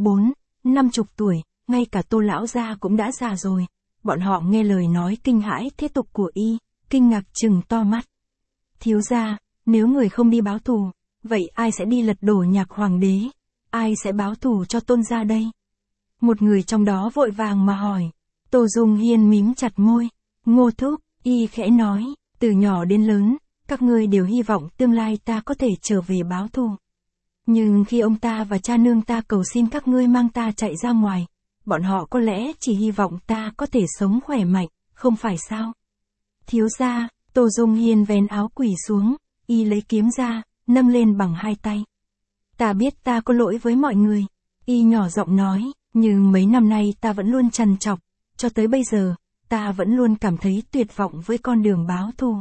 50 tuổi, ngay cả Tô lão gia cũng đã già rồi. Bọn họ nghe lời nói kinh hãi thế tục của y, kinh ngạc trừng to mắt. Thiếu gia, nếu người không đi báo thù, vậy ai sẽ đi lật đổ Nhạc hoàng đế? Ai sẽ báo thù cho Tôn gia đây? Một người trong đó vội vàng mà hỏi. Tô Dung Hiên mím chặt môi. Ngô thúc, y khẽ nói, từ nhỏ đến lớn, các ngươi đều hy vọng tương lai ta có thể trở về báo thù. Nhưng khi ông ta và cha nương ta cầu xin các ngươi mang ta chạy ra ngoài, bọn họ có lẽ chỉ hy vọng ta có thể sống khỏe mạnh, không phải sao? Thiếu gia, Tô Dung Hiên vén áo quỳ xuống, y lấy kiếm ra, nâng lên bằng hai tay. Ta biết ta có lỗi với mọi người, y nhỏ giọng nói, nhưng mấy năm nay ta vẫn luôn trằn trọc, cho tới bây giờ, ta vẫn luôn cảm thấy tuyệt vọng với con đường báo thù.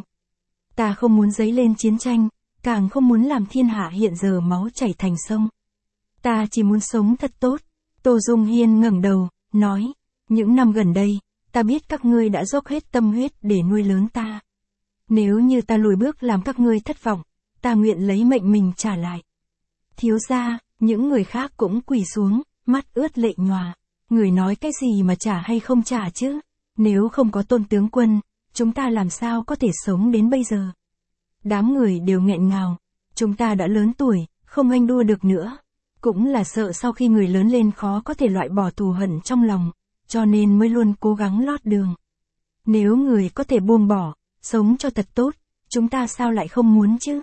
Ta không muốn dấy lên chiến tranh, càng không muốn làm thiên hạ hiện giờ máu chảy thành sông. Ta chỉ muốn sống thật tốt. Tô Dung Hiên ngẩng đầu, nói, những năm gần đây, ta biết các ngươi đã dốc hết tâm huyết để nuôi lớn ta. Nếu như ta lùi bước làm các ngươi thất vọng, ta nguyện lấy mệnh mình trả lại. Thiếu gia, những người khác cũng quỳ xuống, mắt ướt lệ nhòa. Người nói cái gì mà trả hay không trả chứ? Nếu không có Tôn tướng quân, chúng ta làm sao có thể sống đến bây giờ? Đám người đều nghẹn ngào, chúng ta đã lớn tuổi, không ganh đua được nữa. Cũng là sợ sau khi người lớn lên khó có thể loại bỏ thù hận trong lòng, cho nên mới luôn cố gắng lót đường. Nếu người có thể buông bỏ, sống cho thật tốt, chúng ta sao lại không muốn chứ?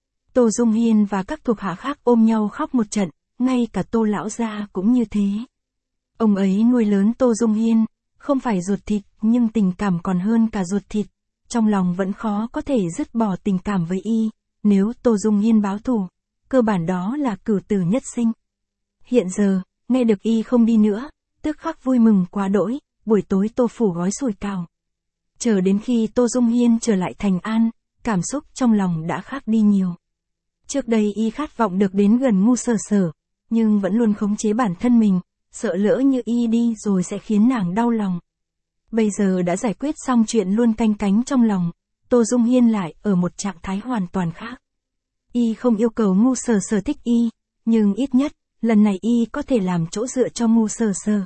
Tô Dung Hiên và các thuộc hạ khác ôm nhau khóc một trận, ngay cả Tô lão gia cũng như thế. Ông ấy nuôi lớn Tô Dung Hiên, không phải ruột thịt nhưng tình cảm còn hơn cả ruột thịt. Trong lòng vẫn khó có thể dứt bỏ tình cảm với y, nếu Tô Dung Hiên báo thù, cơ bản đó là cửu tử nhất sinh. Hiện giờ, nghe được y không đi nữa, tức khắc vui mừng quá đỗi, buổi tối Tô phủ gói sủi cảo. Chờ đến khi Tô Dung Hiên trở lại thành An, cảm xúc trong lòng đã khác đi nhiều. Trước đây y khát vọng được đến gần Ngu Sở Sở, nhưng vẫn luôn khống chế bản thân mình, sợ lỡ như y đi rồi sẽ khiến nàng đau lòng. Bây giờ đã giải quyết xong chuyện luôn canh cánh trong lòng, Tô Dung Hiên lại ở một trạng thái hoàn toàn khác. Y không yêu cầu Ngu Sở Sở thích y, nhưng ít nhất, lần này y có thể làm chỗ dựa cho Ngu Sở Sở.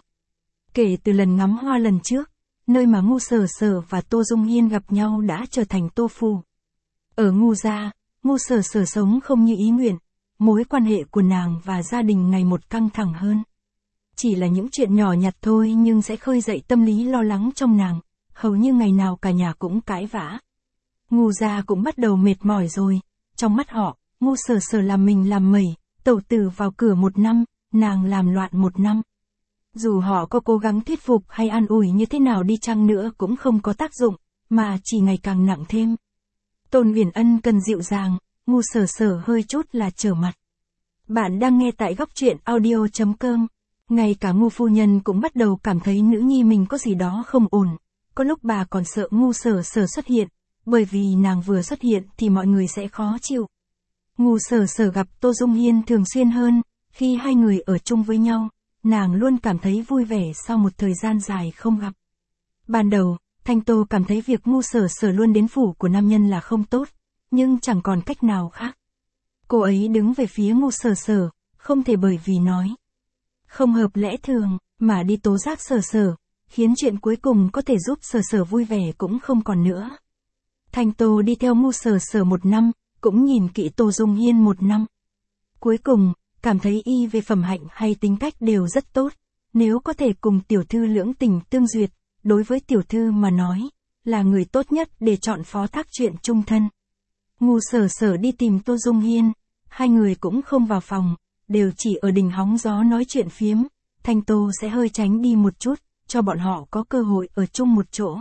Kể từ lần ngắm hoa lần trước, nơi mà Ngu Sở Sở và Tô Dung Hiên gặp nhau đã trở thành Tô phủ. Ở Ngu gia, Ngu Sở Sở sống không như ý nguyện, mối quan hệ của nàng và gia đình ngày một căng thẳng hơn. Chỉ là những chuyện nhỏ nhặt thôi nhưng sẽ khơi dậy tâm lý lo lắng trong nàng, hầu như ngày nào cả nhà cũng cãi vã. Ngu gia cũng bắt đầu mệt mỏi rồi, trong mắt họ, Ngu Sở Sở làm mình làm mẩy, tẩu tử vào cửa 1 năm, nàng làm loạn 1 năm. Dù họ có cố gắng thuyết phục hay an ủi như thế nào đi chăng nữa cũng không có tác dụng, mà chỉ ngày càng nặng thêm. Tôn Viễn Ân cần dịu dàng, Ngu Sở Sở hơi chút là trở mặt. Bạn đang nghe tại góc truyện audio.com. Ngay cả Ngu phu nhân cũng bắt đầu cảm thấy nữ nhi mình có gì đó không ổn. Có lúc bà còn sợ Ngu Sở Sở xuất hiện, bởi vì nàng vừa xuất hiện thì mọi người sẽ khó chịu. Ngu Sở Sở gặp Tô Dung Hiên thường xuyên hơn, khi hai người ở chung với nhau, nàng luôn cảm thấy vui vẻ sau một thời gian dài không gặp. Ban đầu, Thanh Tô cảm thấy việc Ngu Sở Sở luôn đến phủ của nam nhân là không tốt, nhưng chẳng còn cách nào khác. Cô ấy đứng về phía Ngu Sở Sở, không thể bởi vì nói không hợp lẽ thường, mà đi tố giác Sở Sở, khiến chuyện cuối cùng có thể giúp Sở Sở vui vẻ cũng không còn nữa. Thanh Tô đi theo Ngu Sở Sở 1 năm, cũng nhìn kỹ Tô Dung Hiên 1 năm. Cuối cùng, cảm thấy y về phẩm hạnh hay tính cách đều rất tốt, nếu có thể cùng tiểu thư lưỡng tình tương duyệt, đối với tiểu thư mà nói, là người tốt nhất để chọn phó thác chuyện chung thân. Ngu Sở Sở đi tìm Tô Dung Hiên, hai người cũng không vào phòng, đều chỉ ở đình hóng gió nói chuyện phiếm, Thanh Tô sẽ hơi tránh đi một chút, cho bọn họ có cơ hội ở chung một chỗ.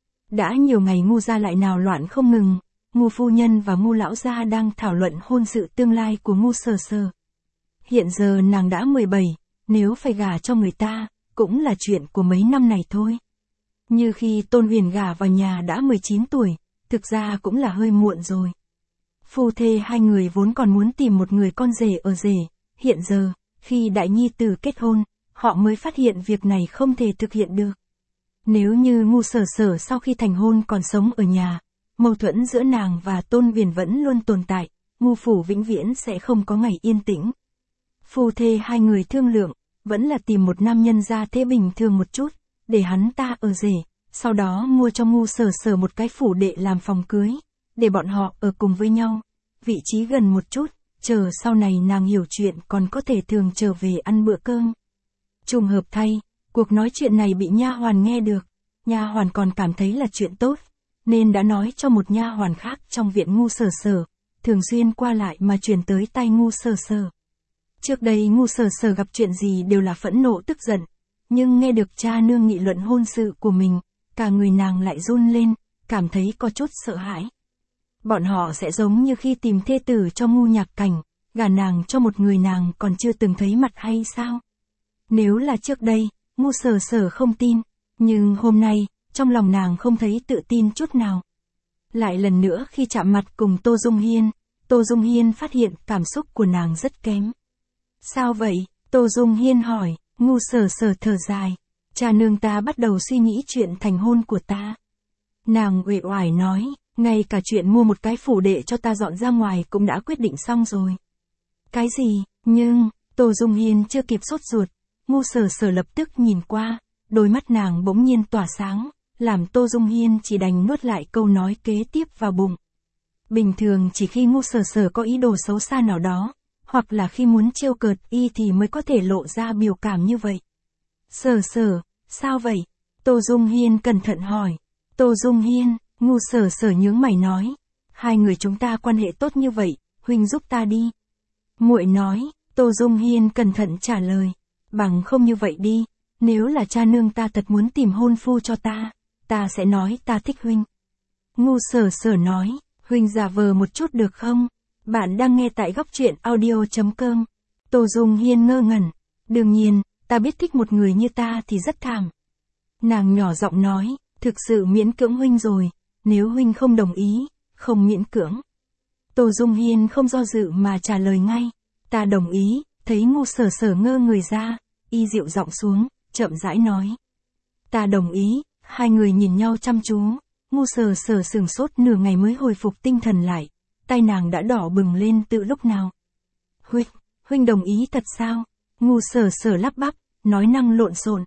Đã nhiều ngày Ngu gia lại nào loạn không ngừng, Ngu phu nhân và Ngu lão gia đang thảo luận hôn sự tương lai của Ngu Sở Sở. hiện giờ nàng đã 17, nếu phải gả cho người ta, cũng là chuyện của mấy năm này thôi. Như khi Tôn Huyền gả vào nhà đã 19 tuổi, thực ra cũng là hơi muộn rồi. Phu thê hai người vốn còn muốn tìm một người con rể ở rể, hiện giờ, khi đại nhi tử kết hôn, họ mới phát hiện việc này không thể thực hiện được. Nếu như Ngu Sở Sở sau khi thành hôn còn sống ở nhà, mâu thuẫn giữa nàng và Tôn Huyền vẫn luôn tồn tại, Ngu phủ vĩnh viễn sẽ không có ngày yên tĩnh. Phu thê hai người thương lượng, vẫn là tìm một nam nhân gia thế bình thường một chút, để hắn ta ở rể, sau đó mua cho Ngu Sở Sở một cái phủ đệ làm phòng cưới, để bọn họ ở cùng với nhau, vị trí gần một chút, chờ sau này nàng hiểu chuyện còn có thể thường trở về ăn bữa cơm. Trùng hợp thay, cuộc nói chuyện này bị nha hoàn nghe được, nha hoàn còn cảm thấy là chuyện tốt, nên đã nói cho một nha hoàn khác trong viện Ngu Sở Sở, thường xuyên qua lại mà truyền tới tai Ngu Sở Sở. Trước đây Ngu Sở Sở gặp chuyện gì đều là phẫn nộ tức giận, nhưng nghe được cha nương nghị luận hôn sự của mình, cả người nàng lại run lên, cảm thấy có chút sợ hãi. Bọn họ sẽ giống như khi tìm thê tử cho Ngu Nhạc Cảnh, gả nàng cho một người nàng còn chưa từng thấy mặt hay sao? Nếu là trước đây, Ngu Sở Sở không tin, nhưng hôm nay, trong lòng nàng không thấy tự tin chút nào. Lại lần nữa khi chạm mặt cùng Tô Dung Hiên phát hiện cảm xúc của nàng rất kém. Sao vậy? Tô Dung Hiên hỏi. Ngu Sở Sở thở dài. Cha nương ta bắt đầu suy nghĩ chuyện thành hôn của ta. Nàng uể oải nói, ngay cả chuyện mua một cái phủ đệ cho ta dọn ra ngoài cũng đã quyết định xong rồi. Cái gì? Nhưng, Tô Dung Hiên chưa kịp sốt ruột, Ngu Sở Sở lập tức nhìn qua, đôi mắt nàng bỗng nhiên tỏa sáng, làm Tô Dung Hiên chỉ đành nuốt lại câu nói kế tiếp vào bụng. Bình thường chỉ khi Ngu Sở Sở có ý đồ xấu xa nào đó, hoặc là khi muốn trêu cợt y thì mới có thể lộ ra biểu cảm như vậy. Sở Sở, sao vậy? Tô Dung Hiên cẩn thận hỏi. Tô Dung Hiên, Ngu Sở Sở nhướng mày nói, hai người chúng ta quan hệ tốt như vậy, huynh giúp ta đi. Muội nói. Tô Dung Hiên cẩn thận trả lời, bằng không như vậy đi, nếu là cha nương ta thật muốn tìm hôn phu cho ta sẽ nói ta thích huynh. Ngu Sở Sở nói, huynh giả vờ một chút được không? Bạn đang nghe tại góc truyện audio.com. Tô Dung Hiên ngơ ngẩn, đương nhiên, ta biết thích một người như ta thì rất thảm. Nàng nhỏ giọng nói, thực sự miễn cưỡng huynh rồi, nếu huynh không đồng ý, không miễn cưỡng. Tô Dung Hiên không do dự mà trả lời ngay, ta đồng ý. Thấy Ngu Sở Sở ngơ người ra, y dịu giọng xuống, chậm rãi nói. Ta đồng ý. Hai người nhìn nhau chăm chú, Ngu Sở Sở sửng sốt nửa ngày mới hồi phục tinh thần lại, tay nàng đã đỏ bừng lên từ lúc nào. Huynh đồng ý thật sao? Ngu Sở Sở lắp bắp, nói năng lộn xộn,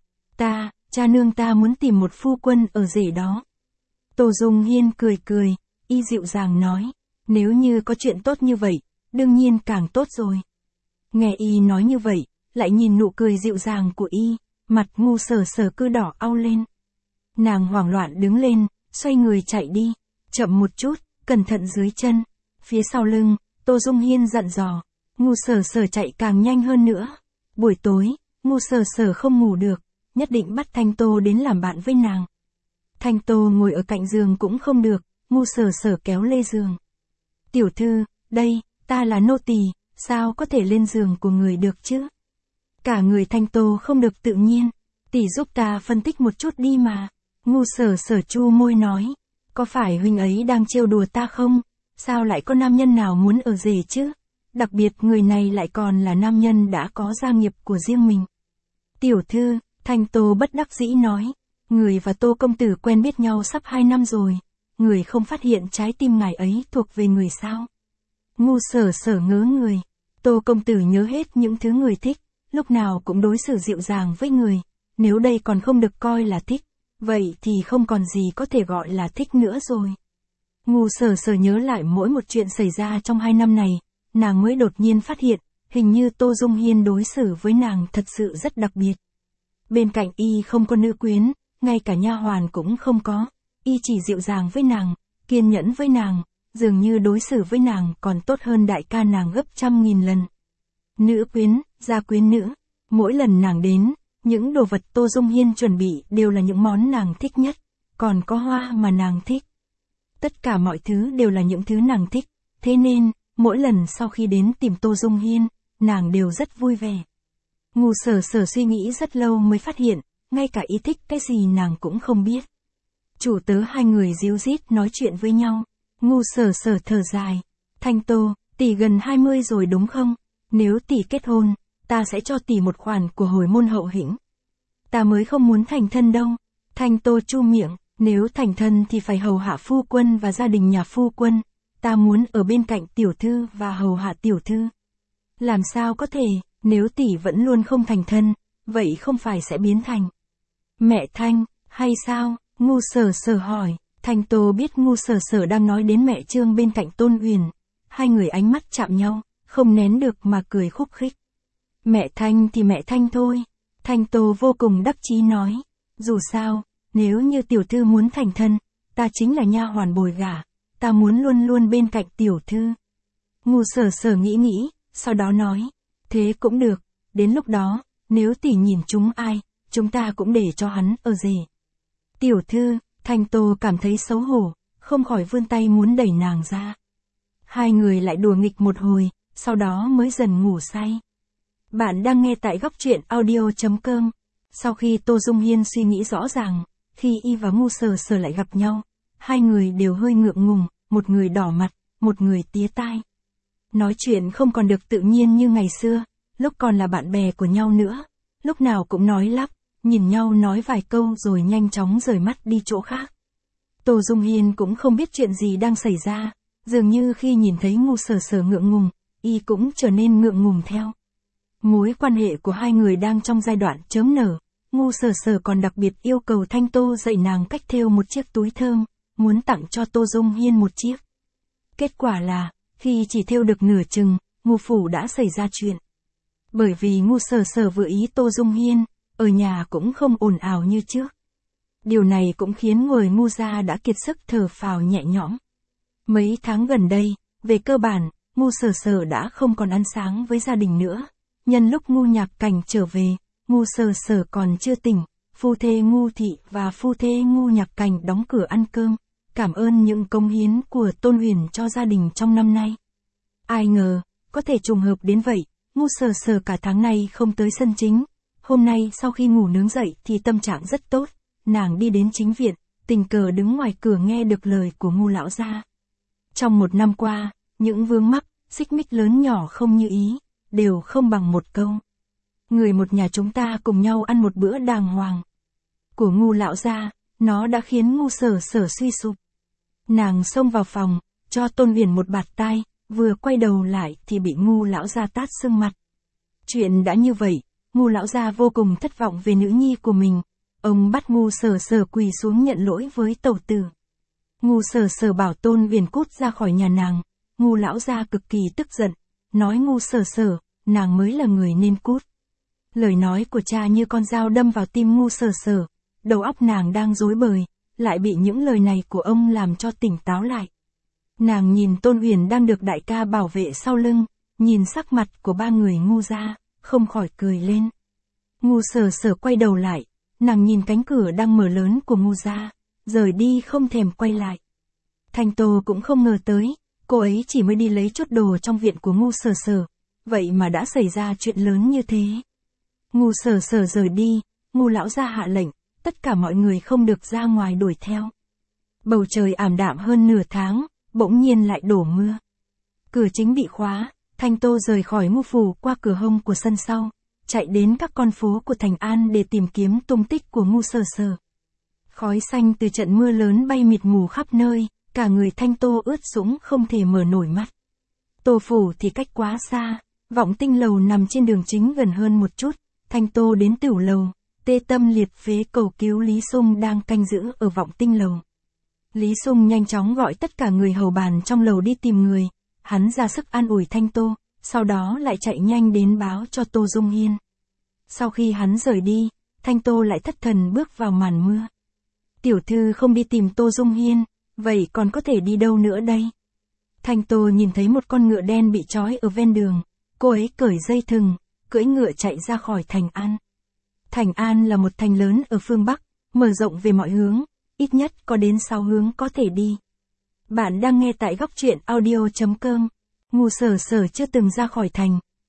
cha nương ta muốn tìm một phu quân ở rể đó. Tô Dung Hiên cười, y dịu dàng nói, nếu như có chuyện tốt như vậy, đương nhiên càng tốt rồi. Nghe y nói như vậy, lại nhìn nụ cười dịu dàng của y, mặt Ngu Sở Sở cứ đỏ au lên. Nàng hoảng loạn đứng lên, xoay người chạy đi, chậm một chút, cẩn thận dưới chân. Phía sau lưng, Tô Dung Hiên dặn dò, Ngu Sở Sở chạy càng nhanh hơn nữa. Buổi tối, Ngu Sở Sở không ngủ được, nhất định bắt Thanh Tô đến làm bạn với nàng. Thanh Tô ngồi ở cạnh giường cũng không được, Ngu Sở Sở kéo lê giường. Tiểu thư, đây, ta là nô tỳ, sao có thể lên giường của người được chứ? Cả người Thanh Tô không được tự nhiên, tỷ giúp ta phân tích một chút đi mà. Ngu Sở Sở chu môi nói, có phải huynh ấy đang trêu đùa ta không? Sao lại có nam nhân nào muốn ở rể chứ? Đặc biệt người này lại còn là nam nhân đã có gia nghiệp của riêng mình. Tiểu thư, Thanh Tô bất đắc dĩ nói, người và Tô công tử quen biết nhau sắp 2 năm rồi, người không phát hiện trái tim ngài ấy thuộc về người sao? Ngu Sở Sở ngớ người, Tô công tử nhớ hết những thứ người thích, lúc nào cũng đối xử dịu dàng với người, nếu đây còn không được coi là thích, vậy thì không còn gì có thể gọi là thích nữa rồi. Ngu Sở Sở nhớ lại mỗi một chuyện xảy ra trong 2 năm này, nàng mới đột nhiên phát hiện, hình như Tô Dung Hiên đối xử với nàng thật sự rất đặc biệt. Bên cạnh y không có nữ quyến, ngay cả nha hoàn cũng không có, y chỉ dịu dàng với nàng, kiên nhẫn với nàng, dường như đối xử với nàng còn tốt hơn đại ca nàng gấp 100.000 lần. Nữ quyến, gia quyến nữ, mỗi lần nàng đến, những đồ vật Tô Dung Hiên chuẩn bị đều là những món nàng thích nhất, còn có hoa mà nàng thích. Tất cả mọi thứ đều là những thứ nàng thích, thế nên, mỗi lần sau khi đến tìm Tô Dung Hiên, nàng đều rất vui vẻ. Ngu Sở Sở suy nghĩ rất lâu mới phát hiện, ngay cả ý thích cái gì nàng cũng không biết. Chủ tớ hai người díu dít nói chuyện với nhau. Ngu Sở Sở thở dài. Thanh Tô, tỷ gần 20 rồi đúng không? Nếu tỷ kết hôn, ta sẽ cho tỷ một khoản của hồi môn hậu hĩnh. Ta mới không muốn thành thân đâu. Thanh Tô chu miệng, nếu thành thân thì phải hầu hạ phu quân và gia đình nhà phu quân. Ta muốn ở bên cạnh tiểu thư và hầu hạ tiểu thư. Làm sao có thể, nếu tỷ vẫn luôn không thành thân, vậy không phải sẽ biến thành mẹ Thanh, hay sao? Ngu Sở Sở hỏi. Thanh Tô biết Ngu Sở Sở đang nói đến mẹ Trương bên cạnh Tôn Uyển. Hai người ánh mắt chạm nhau, không nén được mà cười khúc khích. Mẹ Thanh thì mẹ Thanh thôi. Thanh Tô vô cùng đắc chí nói. Dù sao, nếu như tiểu thư muốn thành thân, ta chính là nha hoàn bồi gả. Ta muốn luôn luôn bên cạnh tiểu thư. Ngu Sở Sở nghĩ, sau đó nói. Thế cũng được, đến lúc đó, nếu tỷ nhìn chúng ai, chúng ta cũng để cho hắn ở rể. Tiểu thư, Thanh Tô cảm thấy xấu hổ, không khỏi vươn tay muốn đẩy nàng ra. Hai người lại đùa nghịch một hồi, sau đó mới dần ngủ say. Bạn đang nghe tại góc truyện audio.com. Sau khi Tô Dung Hiên suy nghĩ rõ ràng, khi y và Ngu Sở Sở lại gặp nhau, hai người đều hơi ngượng ngùng, một người đỏ mặt, một người tía tai. Nói chuyện không còn được tự nhiên như ngày xưa, lúc còn là bạn bè của nhau nữa, lúc nào cũng nói lắp, nhìn nhau nói vài câu rồi nhanh chóng rời mắt đi chỗ khác. Tô Dung Hiên cũng không biết chuyện gì đang xảy ra, dường như khi nhìn thấy Ngu Sở Sở ngượng ngùng, y cũng trở nên ngượng ngùng theo. Mối quan hệ của hai người đang trong giai đoạn chớm nở, Ngu Sở Sở còn đặc biệt yêu cầu Thanh Tô dạy nàng cách thêu một chiếc túi thơm, muốn tặng cho Tô Dung Hiên một chiếc. Kết quả là, khi chỉ thêu được nửa chừng, Ngu phủ đã xảy ra chuyện. Bởi vì Ngu Sở Sở vừa ý Tô Dung Hiên, ở nhà cũng không ồn ào như trước. Điều này cũng khiến người Ngu gia đã kiệt sức thở phào nhẹ nhõm. Mấy tháng gần đây, về cơ bản, Ngu Sở Sở đã không còn ăn sáng với gia đình nữa. Nhân lúc Ngu Nhạc Cảnh trở về, Ngu Sở Sở còn chưa tỉnh, phu thê Ngu Thị và phu thê Ngu Nhạc Cảnh đóng cửa ăn cơm, cảm ơn những cống hiến của Tôn Uyển cho gia đình trong năm nay. Ai ngờ, có thể trùng hợp đến vậy, Ngu Sở Sở cả tháng nay không tới sân chính. Hôm nay sau khi ngủ nướng dậy thì tâm trạng rất tốt, nàng đi đến chính viện, tình cờ đứng ngoài cửa nghe được lời của Ngu lão gia. Trong một năm qua, những vướng mắc, xích mích lớn nhỏ không như ý, đều không bằng một câu. Người một nhà chúng ta cùng nhau ăn một bữa đàng hoàng. Của Ngu lão gia, nó đã khiến Ngu Sở Sở suy sụp. Nàng xông vào phòng, cho Tôn Uyển một bạt tai, vừa quay đầu lại thì bị Ngu lão gia tát sưng mặt. Chuyện đã như vậy, Ngu lão gia vô cùng thất vọng về nữ nhi của mình. Ông bắt Ngu Sở Sở quỳ xuống nhận lỗi với tẩu tử. Ngu Sở Sở bảo Tôn Uyển cút ra khỏi nhà nàng. Ngu lão gia cực kỳ tức giận, nói Ngu Sở Sở, nàng mới là người nên cút. Lời nói của cha như con dao đâm vào tim Ngu Sở Sở, đầu óc nàng đang rối bời, lại bị những lời này của ông làm cho tỉnh táo lại. Nàng nhìn Tôn Uyển đang được đại ca bảo vệ sau lưng, nhìn sắc mặt của ba người Ngu gia, không khỏi cười lên. Ngu Sở Sở quay đầu lại, nàng nhìn cánh cửa đang mở lớn của Ngu gia, rời đi không thèm quay lại. Thanh Tô cũng không ngờ tới, cô ấy chỉ mới đi lấy chút đồ trong viện của Ngu Sở Sở, vậy mà đã xảy ra chuyện lớn như thế. Ngu Sở Sở rời đi, Ngu lão gia hạ lệnh, tất cả mọi người không được ra ngoài đuổi theo. Bầu trời ảm đạm hơn nửa tháng, bỗng nhiên lại đổ mưa. Cửa chính bị khóa, Thanh Tô rời khỏi Ngu phủ qua cửa hông của sân sau, chạy đến các con phố của Thành An để tìm kiếm tung tích của Ngu Sở Sở. Khói xanh từ trận mưa lớn bay mịt mù khắp nơi, cả người Thanh Tô ướt sũng không thể mở nổi mắt. Tô phủ thì cách quá xa, Vọng Tinh lầu nằm trên đường chính gần hơn một chút, Thanh Tô đến Tửu lầu, tê tâm liệt phế cầu cứu Lý Sung đang canh giữ ở Vọng Tinh lầu. Lý Sung nhanh chóng gọi tất cả người hầu bàn trong lầu đi tìm người, hắn ra sức an ủi Thanh Tô, sau đó lại chạy nhanh đến báo cho Tô Dung Hiên. Sau khi hắn rời đi, Thanh Tô lại thất thần bước vào màn mưa. Tiểu thư không đi tìm Tô Dung Hiên, vậy còn có thể đi đâu nữa đây? Thanh Tô nhìn thấy một con ngựa đen bị trói ở ven đường, cô ấy cởi dây thừng, cưỡi ngựa chạy ra khỏi Thành An. Thành An là một thành lớn ở phương Bắc, mở rộng về mọi hướng, ít nhất có đến 6 hướng có thể đi. Bạn đang nghe tại góc truyện audio.com. Ngu Sở Sở chưa từng ra khỏi thành,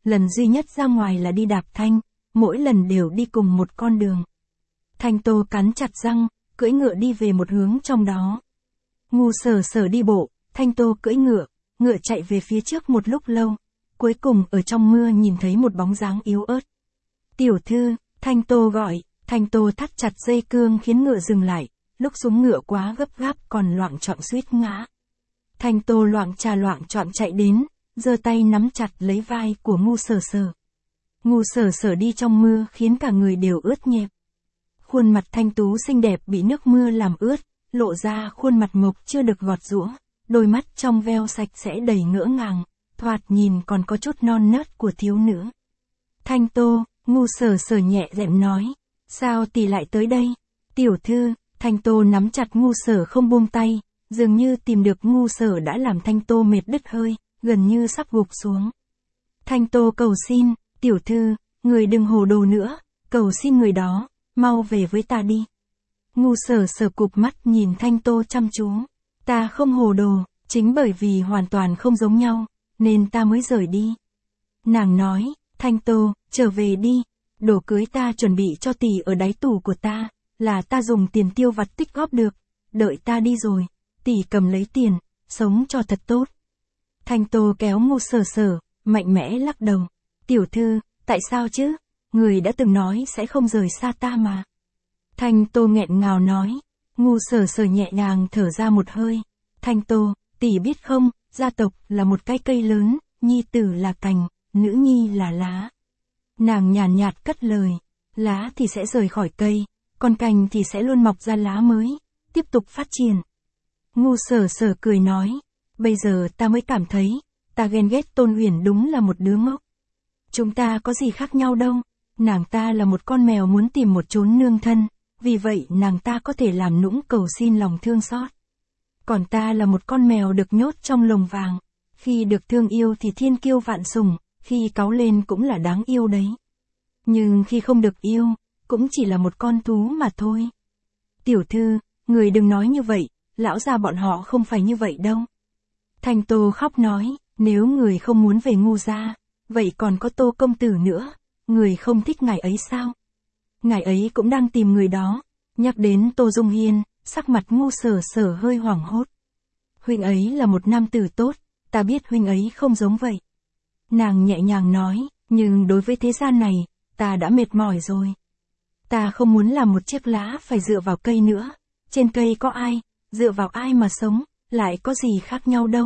lần duy nhất ra ngoài là đi đạp Thanh, mỗi lần đều đi cùng một con đường. Thanh Tô cắn chặt răng, cưỡi ngựa đi về một hướng trong đó. Ngu Sở Sở đi bộ, Thanh Tô cưỡi ngựa, ngựa chạy về phía trước một lúc lâu, cuối cùng ở trong mưa nhìn thấy một bóng dáng yếu ớt. Tiểu thư, Thanh Tô gọi, Thanh Tô thắt chặt dây cương khiến ngựa dừng lại, lúc xuống ngựa quá gấp gáp còn loạng choạng suýt ngã. Thanh Tô loạng choạng chạy đến, giơ tay nắm chặt lấy vai của Ngu Sở Sở. Ngu Sở Sở đi trong mưa khiến cả người đều ướt nhẹp. Khuôn mặt thanh tú xinh đẹp bị nước mưa làm ướt, lộ ra khuôn mặt mộc chưa được gọt giũa, đôi mắt trong veo sạch sẽ đầy ngỡ ngàng, thoạt nhìn còn có chút non nớt của thiếu nữ. Thanh Tô, Ngu Sở Sở nhẹ giọng nói, sao tỷ lại tới đây? Tiểu thư, Thanh Tô nắm chặt Ngu Sở không buông tay, dường như tìm được Ngu Sở đã làm Thanh Tô mệt đứt hơi, gần như sắp gục xuống. Thanh Tô cầu xin, tiểu thư, người đừng hồ đồ nữa, cầu xin người đó, mau về với ta đi. Ngu Sở Sở cụp mắt nhìn Thanh Tô chăm chú. Ta không hồ đồ, chính bởi vì hoàn toàn không giống nhau, nên ta mới rời đi. Nàng nói, Thanh Tô, trở về đi, đồ cưới ta chuẩn bị cho tỷ ở đáy tủ của ta, là ta dùng tiền tiêu vặt tích góp được, đợi ta đi rồi, tỷ cầm lấy tiền, sống cho thật tốt. Thanh Tô kéo Ngu Sở Sở, mạnh mẽ lắc đầu. Tiểu thư, tại sao chứ? Người đã từng nói sẽ không rời xa ta mà. Thanh Tô nghẹn ngào nói. Ngu Sở Sở nhẹ nhàng thở ra một hơi. Thanh Tô, tỷ biết không, gia tộc là một cái cây lớn, nhi tử là cành, nữ nhi là lá. Nàng nhàn nhạt cất lời, lá thì sẽ rời khỏi cây, còn cành thì sẽ luôn mọc ra lá mới, tiếp tục phát triển. Ngu Sở Sở cười nói, bây giờ ta mới cảm thấy, ta ghen ghét Tôn Uyển đúng là một đứa ngốc. Chúng ta có gì khác nhau đâu, nàng ta là một con mèo muốn tìm một chốn nương thân, vì vậy nàng ta có thể làm nũng cầu xin lòng thương xót. Còn ta là một con mèo được nhốt trong lồng vàng, khi được thương yêu thì thiên kiêu vạn sủng, khi cáu lên cũng là đáng yêu đấy. Nhưng khi không được yêu, cũng chỉ là một con thú mà thôi. Tiểu thư, người đừng nói như vậy, lão gia bọn họ không phải như vậy đâu. Thanh Tô khóc nói, nếu người không muốn về Ngu gia, vậy còn có Tô công tử nữa, người không thích ngài ấy sao? Ngài ấy cũng đang tìm người đó. Nhắc đến Tô Dung Hiên, sắc mặt Ngu Sở Sở hơi hoảng hốt. Huynh ấy là một nam tử tốt, ta biết huynh ấy không giống vậy. Nàng nhẹ nhàng nói, nhưng đối với thế gian này, ta đã mệt mỏi rồi. Ta không muốn làm một chiếc lá phải dựa vào cây nữa. Trên cây có ai, dựa vào ai mà sống, lại có gì khác nhau đâu.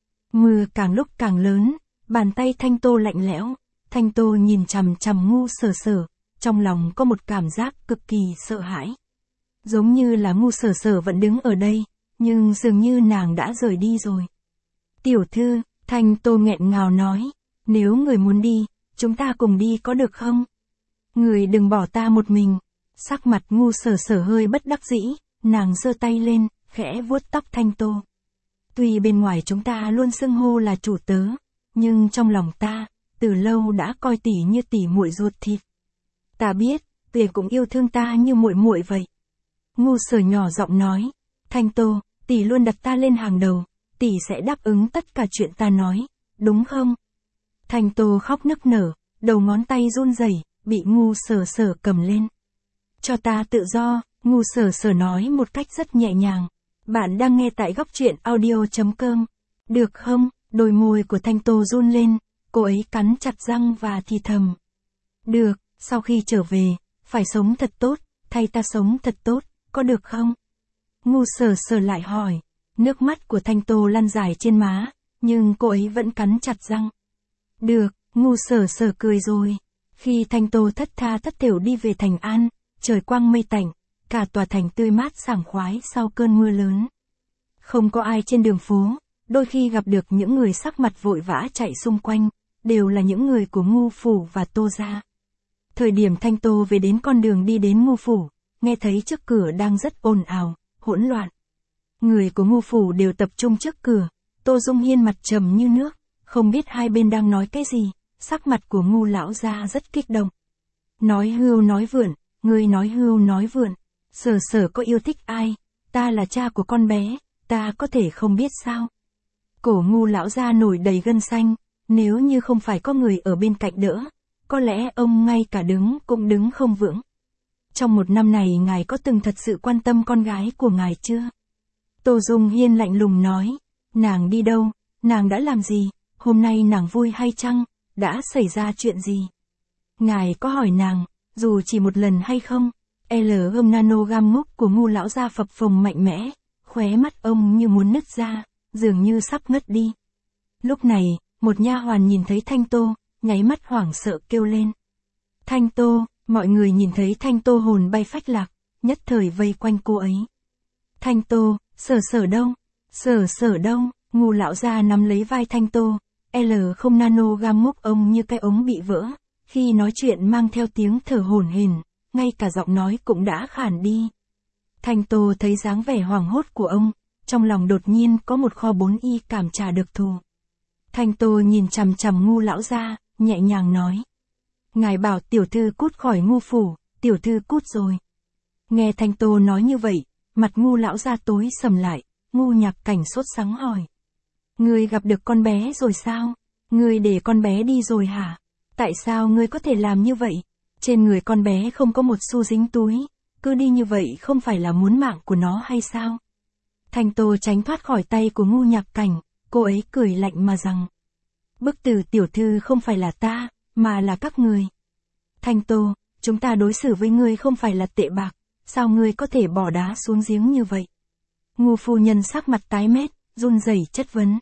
Mưa càng lúc càng lớn, bàn tay Thanh Tô lạnh lẽo. Thanh Tô nhìn chằm chằm Ngu Sở Sở, trong lòng có một cảm giác cực kỳ sợ hãi. Giống như là Ngu Sở Sở vẫn đứng ở đây, nhưng dường như nàng đã rời đi rồi. Tiểu thư, Thanh Tô nghẹn ngào nói, nếu người muốn đi, chúng ta cùng đi có được không? Người đừng bỏ ta một mình. Sắc mặt Ngu Sở Sở hơi bất đắc dĩ, nàng giơ tay lên, khẽ vuốt tóc Thanh Tô. Tuy bên ngoài chúng ta luôn xưng hô là chủ tớ, nhưng trong lòng ta, từ lâu đã coi tỷ như tỷ muội ruột thịt. Ta biết, tỷ cũng yêu thương ta như muội muội vậy. Ngu Sở nhỏ giọng nói, Thanh Tô, tỷ luôn đặt ta lên hàng đầu, tỷ sẽ đáp ứng tất cả chuyện ta nói, đúng không? Thanh Tô khóc nức nở, đầu ngón tay run rẩy, bị Ngu Sở Sở cầm lên. Cho ta tự do, Ngu Sở Sở nói một cách rất nhẹ nhàng. Bạn đang nghe tại góc truyện audio.com. Được không? Đôi môi của Thanh Tô run lên, cô ấy cắn chặt răng và thì thầm. Được, sau khi trở về, phải sống thật tốt, thay ta sống thật tốt, có được không? Ngu Sở Sở lại hỏi. Nước mắt của Thanh Tô lăn dài trên má, nhưng cô ấy vẫn cắn chặt răng. Được, Ngu Sở Sở cười rồi. Khi Thanh Tô thất tha thất thểu đi về Thành An, trời quang mây tạnh, cả tòa thành tươi mát sảng khoái sau cơn mưa lớn. Không có ai trên đường phố, đôi khi gặp được những người sắc mặt vội vã chạy xung quanh, đều là những người của Ngu phủ và Tô gia. Thời điểm Thanh Tô về đến con đường đi đến Ngu phủ, nghe thấy trước cửa đang rất ồn ào, hỗn loạn. Người của Ngu phủ đều tập trung trước cửa, Tô Dung Hiên mặt trầm như nước, không biết hai bên đang nói cái gì, sắc mặt của Ngu lão gia rất kích động. Nói hưu nói vượn, ngươi nói hưu nói vượn, Sở Sở có yêu thích ai, ta là cha của con bé, ta có thể không biết sao. Cổ Ngu lão gia nổi đầy gân xanh, Nếu như không phải có người ở bên cạnh đỡ, có lẽ ông ngay cả đứng cũng đứng không vững. Trong 1 năm này ngài có từng thật sự quan tâm con gái của ngài chưa? Tô Dung Hiên lạnh lùng nói. Nàng đi đâu? Nàng đã làm gì? Hôm nay nàng vui hay chăng? Đã xảy ra chuyện gì? Ngài có hỏi nàng, dù chỉ một lần hay không? L nanogram múc của Ngu lão gia phập phồng mạnh mẽ, khóe mắt ông như muốn nứt ra, dường như sắp ngất đi. Lúc này, một nha hoàn nhìn thấy Thanh Tô, nháy mắt hoảng sợ kêu lên. Thanh Tô, mọi người nhìn thấy Thanh Tô hồn bay phách lạc, nhất thời vây quanh cô ấy. Thanh Tô, Sở đâu? Sở đâu? Ngu lão gia nắm lấy vai Thanh Tô, L nanogram múc ông như cái ống bị vỡ, khi nói chuyện mang theo tiếng thở hổn hển, ngay cả giọng nói cũng đã khản đi. Thanh Tô thấy dáng vẻ hoảng hốt của ông, trong lòng đột nhiên có một kho 4 y cảm trả được thù. Thanh Tô nhìn chằm chằm Ngu lão gia, nhẹ nhàng nói. Ngài bảo tiểu thư cút khỏi Ngu phủ, tiểu thư cút rồi. Nghe Thanh Tô nói như vậy, mặt Ngu lão gia tối sầm lại, Ngu Nhạc Cảnh sốt sắng hỏi. Ngươi gặp được con bé rồi sao? Ngươi để con bé đi rồi hả? Tại sao ngươi có thể làm như vậy? Trên người con bé không có một xu dính túi, cứ đi như vậy không phải là muốn mạng của nó hay sao? Thanh Tô tránh thoát khỏi tay của Ngu Nhạc Cảnh, cô ấy cười lạnh mà rằng. Bức tử tiểu thư không phải là ta, mà là các người. Thanh Tô, chúng ta đối xử với ngươi không phải là tệ bạc, sao ngươi có thể bỏ đá xuống giếng như vậy? Ngu phu nhân sắc mặt tái mét, run rẩy chất vấn.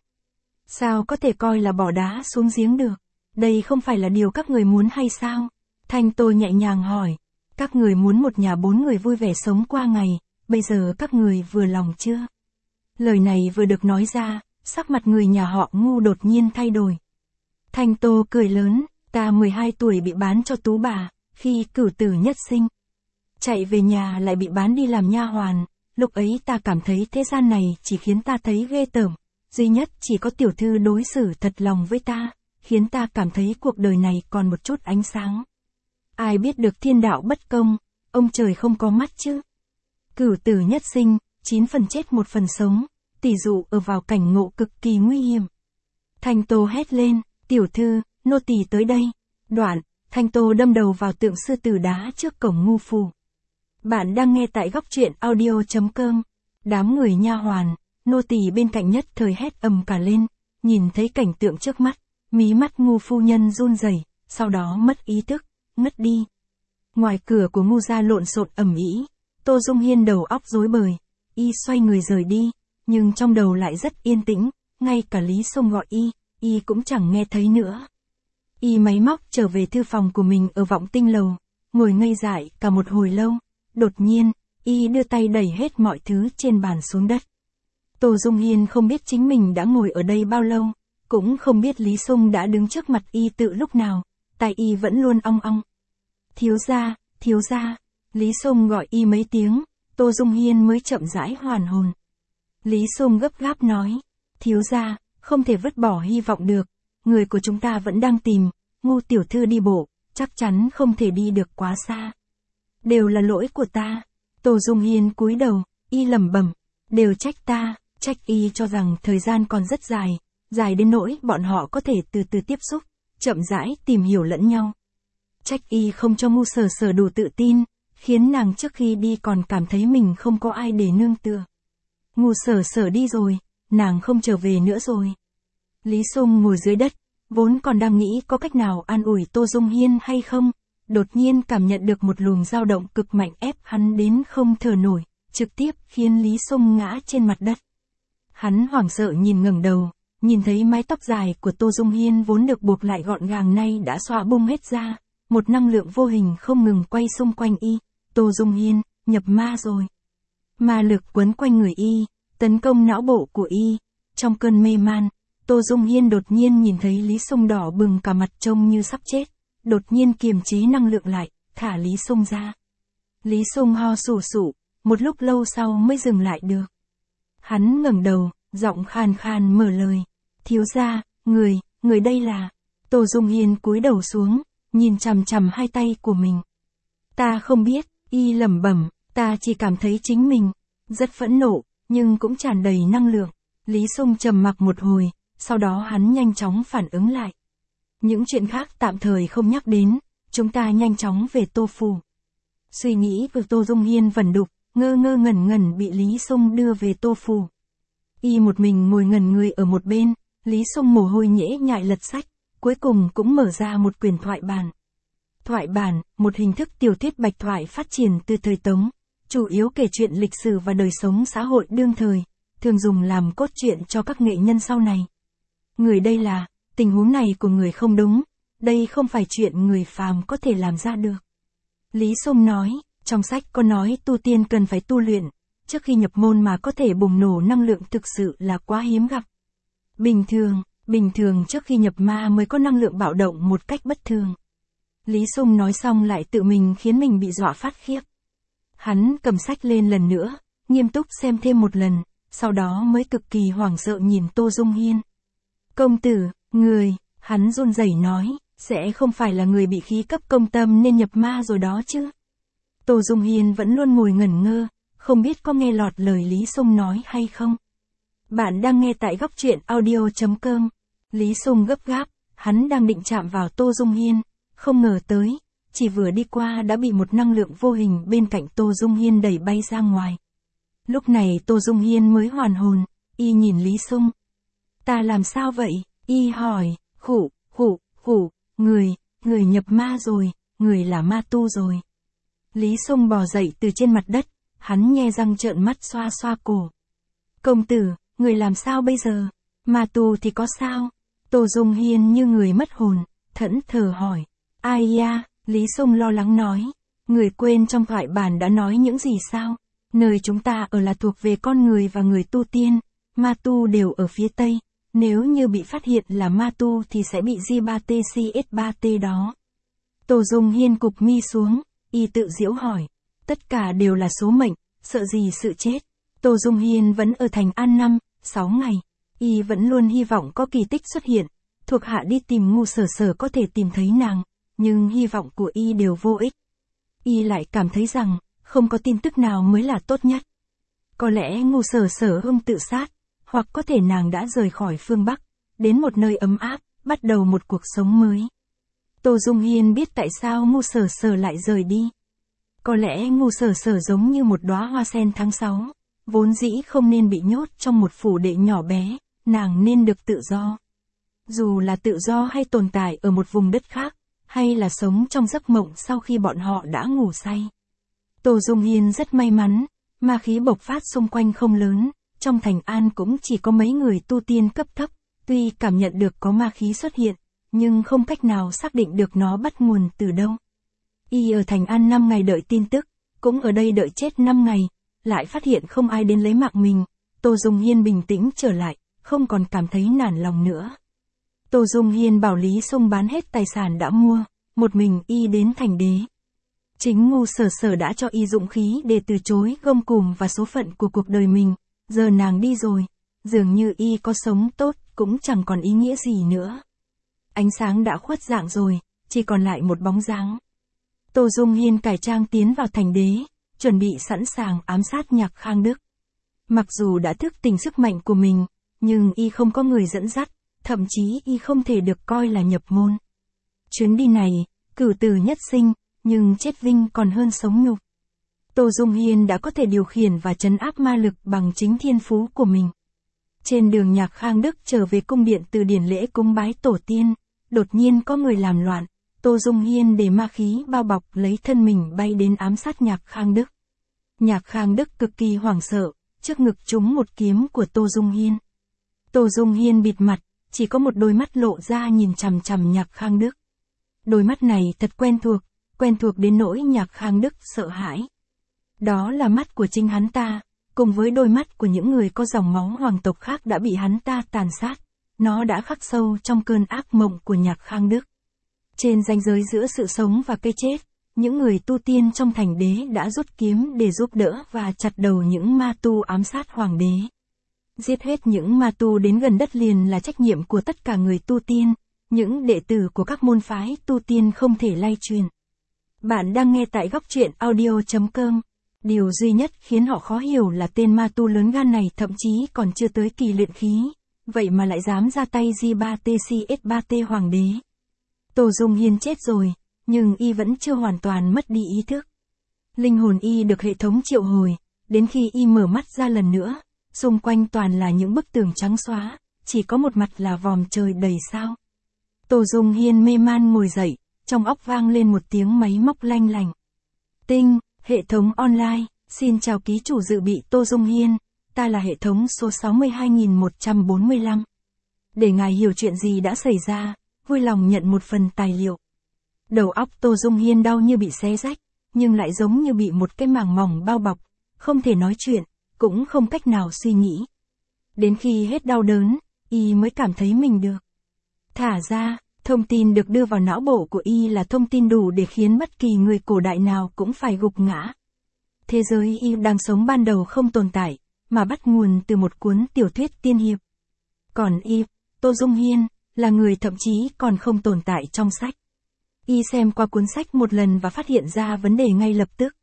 Sao có thể coi là bỏ đá xuống giếng được? Đây không phải là điều các người muốn hay sao? Thanh Tô nhẹ nhàng hỏi. Các người muốn một nhà 4 người vui vẻ sống qua ngày, bây giờ các người vừa lòng chưa? Lời này vừa được nói ra, sắc mặt người nhà họ Ngu đột nhiên thay đổi. Thanh Tô cười lớn, ta 12 tuổi bị bán cho tú bà, khi cửu tử nhất sinh. Chạy về nhà lại bị bán đi làm nha hoàn, lúc ấy ta cảm thấy thế gian này chỉ khiến ta thấy ghê tởm, duy nhất chỉ có tiểu thư đối xử thật lòng với ta, khiến ta cảm thấy cuộc đời này còn một chút ánh sáng. Ai biết được thiên đạo bất công, ông trời không có mắt chứ. Cửu tử nhất sinh, 9 phần chết 1 phần sống, tỷ dụ ở vào cảnh ngộ cực kỳ nguy hiểm. Thanh Tô hét lên, tiểu thư, nô tỳ tới đây. Đoạn, Thanh Tô đâm đầu vào tượng sư tử đá trước cổng Ngu phủ. Bạn đang nghe tại góc truyện audio.com. Đám người nha hoàn, nô tỳ bên cạnh nhất thời hét ầm cả lên, nhìn thấy cảnh tượng trước mắt, mí mắt Ngu phu nhân run rẩy, sau đó mất ý thức, ngất đi. Ngoài cửa của Ngu gia lộn xộn ầm ĩ, Tô Dung Hiên đầu óc rối bời, y xoay người rời đi, nhưng trong đầu lại rất yên tĩnh, ngay cả Lý Sông gọi y cũng chẳng nghe thấy nữa. Y máy móc trở về thư phòng của mình ở Vọng Tinh lầu, ngồi ngây dại cả một hồi lâu, đột nhiên, y đưa tay đẩy hết mọi thứ trên bàn xuống đất. Tô Dung Hiên không biết chính mình đã ngồi ở đây bao lâu, cũng không biết Lý Sông đã đứng trước mặt y từ lúc nào, tai y vẫn luôn ong ong. Thiếu gia, Lý Sông gọi y mấy tiếng, Tô Dung Hiên mới chậm rãi hoàn hồn. Lý Sông gấp gáp nói, thiếu gia, không thể vứt bỏ hy vọng được, người của chúng ta vẫn đang tìm, Ngu tiểu thư đi bộ, chắc chắn không thể đi được quá xa. Đều là lỗi của ta. Tô Dung Hiên cúi đầu, y lẩm bẩm, đều trách ta, trách y cho rằng thời gian còn rất dài đến nỗi bọn họ có thể từ từ tiếp xúc, chậm rãi tìm hiểu lẫn nhau. Trách y không cho Ngu Sở đủ tự tin, khiến nàng trước khi đi còn cảm thấy mình không có ai để nương tựa. Ngu Sở đi rồi, nàng không trở về nữa rồi. Lý Sung ngồi dưới đất, vốn còn đang nghĩ có cách nào an ủi Tô Dung Hiên hay không, đột nhiên cảm nhận được một luồng dao động cực mạnh ép hắn đến không thở nổi, trực tiếp khiến Lý Sung ngã trên mặt đất. Hắn hoảng sợ ngẩng đầu, nhìn thấy mái tóc dài của Tô Dung Hiên vốn được buộc lại gọn gàng nay đã xõa bung hết ra, một năng lượng vô hình không ngừng quay xung quanh y. Tô Dung Hiên, nhập ma rồi. Ma lực quấn quanh người y, tấn công não bộ của y. Trong cơn mê man, Tô Dung Hiên đột nhiên nhìn thấy Lý Sung đỏ bừng cả mặt trông như sắp chết, đột nhiên kiềm chế năng lượng lại, thả Lý Sung ra. Lý Sung ho sù sụ, một lúc lâu sau mới dừng lại được. Hắn ngẩng đầu, giọng khàn khàn mở lời, thiếu gia, người đây là. Tô Dung Hiên cúi đầu xuống, nhìn chằm chằm hai tay của mình. Ta không biết, y lẩm bẩm, ta chỉ cảm thấy chính mình rất phẫn nộ, nhưng cũng tràn đầy năng lượng. Lý Sung trầm mặc một hồi, sau đó hắn nhanh chóng phản ứng lại, Những chuyện khác tạm thời không nhắc đến, chúng ta nhanh chóng về Tô Phủ. Suy nghĩ của Tô Dung Hiên vẩn đục, ngơ ngơ ngẩn ngẩn bị Lý Sung đưa về Tô Phủ. Y một mình ngồi ngẩn người ở một bên, Lý Sung mồ hôi nhễ nhại lật sách, cuối cùng cũng mở ra một quyển thoại bản. Thoại bản, một hình thức tiểu thuyết bạch thoại phát triển từ thời Tống, chủ yếu kể chuyện lịch sử và đời sống xã hội đương thời, thường dùng làm cốt truyện cho các nghệ nhân sau này. Người đây là, tình huống này của người không đúng, đây không phải chuyện người phàm có thể làm ra được. Lý Sung nói, trong sách có nói tu tiên cần phải tu luyện, trước khi nhập môn mà có thể bùng nổ năng lượng thực sự là quá hiếm gặp. Bình thường trước khi nhập ma mới có năng lượng bạo động một cách bất thường. Lý Sung nói xong lại tự mình khiến mình bị dọa phát khiếp. Hắn cầm sách lên lần nữa, nghiêm túc xem thêm một lần, sau đó mới cực kỳ hoảng sợ nhìn Tô Dung Hiên. Công tử, người, hắn run rẩy nói, sẽ không phải là người bị khí cấp công tâm nên nhập ma rồi đó chứ. Tô Dung Hiên vẫn luôn ngồi ngẩn ngơ, không biết có nghe lọt lời Lý Sung nói hay không. Bạn đang nghe tại góc truyện audio.com. Lý Sung gấp gáp, hắn đang định chạm vào Tô Dung Hiên, không ngờ tới, chỉ vừa đi qua đã bị một năng lượng vô hình bên cạnh Tô Dung Hiên đẩy bay ra ngoài. Lúc này Tô Dung Hiên mới hoàn hồn, y nhìn Lý Sung. Ta làm sao vậy? Y hỏi, người nhập ma rồi, người là ma tu rồi. Lý Sung bò dậy từ trên mặt đất, hắn nhe răng trợn mắt xoa xoa cổ. Công tử, người làm sao bây giờ? Ma tu thì có sao? Tô Dung Hiên như người mất hồn, thẫn thờ hỏi. Ai ya, Lý Sung lo lắng nói. Người quên trong thoại bản đã nói những gì sao? Nơi chúng ta ở là thuộc về con người và người tu tiên, ma tu đều ở phía Tây. Nếu như bị phát hiện là ma tu thì sẽ bị J3TCS3T đó. Tô Dung Hiên cụp mi xuống, y tự giễu hỏi. Tất cả đều là số mệnh, sợ gì sự chết. Tô Dung Hiên vẫn ở thành An 5-6 ngày. Y vẫn luôn hy vọng có kỳ tích xuất hiện. Thuộc hạ đi tìm Ngu Sở Sở có thể tìm thấy nàng, nhưng hy vọng của y đều vô ích. Y lại cảm thấy rằng, không có tin tức nào mới là tốt nhất. Có lẽ Ngu Sở Sở tự sát, hoặc có thể nàng đã rời khỏi phương Bắc, đến một nơi ấm áp, bắt đầu một cuộc sống mới. Tô Dung Hiên biết tại sao Ngu Sở Sở lại rời đi. Có lẽ Ngu Sở Sở giống như một đóa hoa sen tháng 6, vốn dĩ không nên bị nhốt trong một phủ đệ nhỏ bé, nàng nên được tự do. Dù là tự do hay tồn tại ở một vùng đất khác, hay là sống trong giấc mộng sau khi bọn họ đã ngủ say. Tô Dung Hiên rất may mắn, ma khí bộc phát xung quanh không lớn, trong thành An cũng chỉ có mấy người tu tiên cấp thấp, tuy cảm nhận được có ma khí xuất hiện, nhưng không cách nào xác định được nó bắt nguồn từ đâu. Y ở thành An 5 ngày đợi tin tức, cũng ở đây đợi chết 5 ngày, lại phát hiện không ai đến lấy mạng mình. Tô Dung Hiên bình tĩnh trở lại, không còn cảm thấy nản lòng nữa. Tô Dung Hiên bảo Lý Sung bán hết tài sản đã mua, một mình y đến thành đế. Chính Ngu Sở Sở đã cho y dũng khí để từ chối gông cùm và số phận của cuộc đời mình, giờ nàng đi rồi, dường như y có sống tốt cũng chẳng còn ý nghĩa gì nữa. Ánh sáng đã khuất dạng rồi, chỉ còn lại một bóng dáng. Tô Dung Hiên cải trang tiến vào thành đế, chuẩn bị sẵn sàng ám sát Nhạc Khang Đức. Mặc dù đã thức tỉnh sức mạnh của mình, nhưng y không có người dẫn dắt, thậm chí y không thể được coi là nhập môn. Chuyến đi này, cửu tử nhất sinh, nhưng chết vinh còn hơn sống nhục. Tô Dung Hiên đã có thể điều khiển và trấn áp ma lực bằng chính thiên phú của mình. Trên đường Nhạc Khang Đức trở về cung điện từ điển lễ cúng bái tổ tiên, đột nhiên có người làm loạn, Tô Dung Hiên để ma khí bao bọc lấy thân mình bay đến ám sát Nhạc Khang Đức. Nhạc Khang Đức cực kỳ hoảng sợ, trước ngực trúng một kiếm của Tô Dung Hiên. Tô Dung Hiên bịt mặt, chỉ có một đôi mắt lộ ra nhìn chằm chằm Nhạc Khang Đức. Đôi mắt này thật quen thuộc đến nỗi Nhạc Khang Đức sợ hãi. Đó là mắt của chính hắn ta, cùng với đôi mắt của những người có dòng máu hoàng tộc khác đã bị hắn ta tàn sát. Nó đã khắc sâu trong cơn ác mộng của Nhạc Khang Đức. Trên ranh giới giữa sự sống và cái chết, những người tu tiên trong thành đế đã rút kiếm để giúp đỡ và chặt đầu những ma tu ám sát hoàng đế. Giết hết những ma tu đến gần đất liền là trách nhiệm của tất cả người tu tiên, những đệ tử của các môn phái tu tiên không thể lay truyền. Bạn đang nghe tại góc truyện audio.com. Điều duy nhất khiến họ khó hiểu là tên ma tu lớn gan này thậm chí còn chưa tới kỳ luyện khí, vậy mà lại dám ra tay J3TCS3T hoàng đế. Tô Dung Hiên chết rồi, nhưng y vẫn chưa hoàn toàn mất đi ý thức. Linh hồn y được hệ thống triệu hồi, đến khi y mở mắt ra lần nữa, xung quanh toàn là những bức tường trắng xóa, chỉ có một mặt là vòm trời đầy sao. Tô Dung Hiên mê man ngồi dậy, trong óc vang lên một tiếng máy móc lanh lành. Tinh, hệ thống online, xin chào ký chủ dự bị Tô Dung Hiên, ta là hệ thống số 62145. Để ngài hiểu chuyện gì đã xảy ra, vui lòng nhận một phần tài liệu. Đầu óc Tô Dung Hiên đau như bị xé rách, nhưng lại giống như bị một cái màng mỏng bao bọc, không thể nói chuyện, cũng không cách nào suy nghĩ. Đến khi hết đau đớn, y mới cảm thấy mình được thả ra. Thông tin được đưa vào não bộ của y là thông tin đủ để khiến bất kỳ người cổ đại nào cũng phải gục ngã. Thế giới y đang sống ban đầu không tồn tại, mà bắt nguồn từ một cuốn tiểu thuyết tiên hiệp. Còn y, Tô Dung Hiên, là người thậm chí còn không tồn tại trong sách. Y xem qua cuốn sách một lần và phát hiện ra vấn đề ngay lập tức.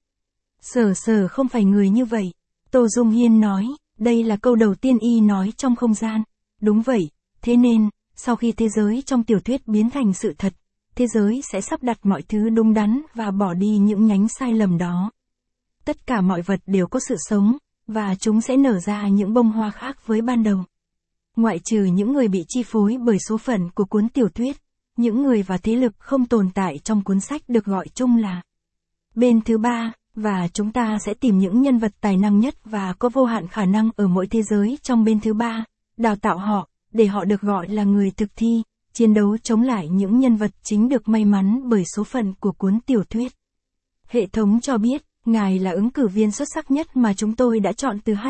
Sở không phải người như vậy. Tô Dung Hiên nói, đây là câu đầu tiên y nói trong không gian. Đúng vậy, thế nên, sau khi thế giới trong tiểu thuyết biến thành sự thật, thế giới sẽ sắp đặt mọi thứ đúng đắn và bỏ đi những nhánh sai lầm đó. Tất cả mọi vật đều có sự sống, và chúng sẽ nở ra những bông hoa khác với ban đầu. Ngoại trừ những người bị chi phối bởi số phận của cuốn tiểu thuyết, những người và thế lực không tồn tại trong cuốn sách được gọi chung là bên thứ ba, và chúng ta sẽ tìm những nhân vật tài năng nhất và có vô hạn khả năng ở mỗi thế giới trong bên thứ ba, đào tạo họ, để họ được gọi là người thực thi, chiến đấu chống lại những nhân vật chính được may mắn bởi số phận của cuốn tiểu thuyết. Hệ thống cho biết, ngài là ứng cử viên xuất sắc nhất mà chúng tôi đã chọn từ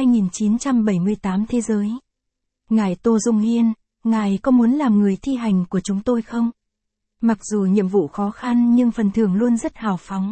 2978 thế giới. Ngài Tô Dung Hiên, ngài có muốn làm người thi hành của chúng tôi không? Mặc dù nhiệm vụ khó khăn nhưng phần thưởng luôn rất hào phóng.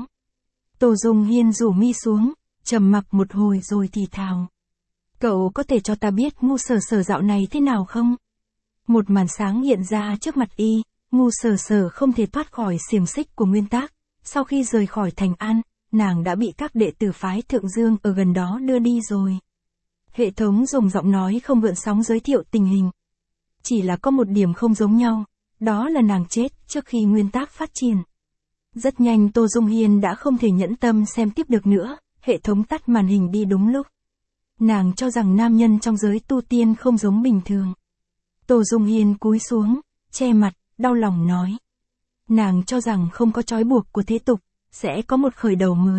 Tô Dung Hiên rủ mi xuống, trầm mặc một hồi rồi thì thào. Cậu có thể cho ta biết ngu sở dạo này thế nào không? Một màn sáng hiện ra trước mặt y, ngu sở không thể thoát khỏi xiềng xích của nguyên tắc. Sau khi rời khỏi Thành An, nàng đã bị các đệ tử phái Thượng Dương ở gần đó đưa đi rồi. Hệ thống dùng giọng nói không gợn sóng giới thiệu tình hình. Chỉ là có một điểm không giống nhau, đó là nàng chết trước khi nguyên tắc phát triển. Rất nhanh Tô Dung Hiên đã không thể nhẫn tâm xem tiếp được nữa, hệ thống tắt màn hình đi đúng lúc. Nàng cho rằng nam nhân trong giới tu tiên không giống bình thường. Tô Dung Hiên cúi xuống, che mặt, đau lòng nói. Nàng cho rằng không có trói buộc của thế tục, sẽ có một khởi đầu mới.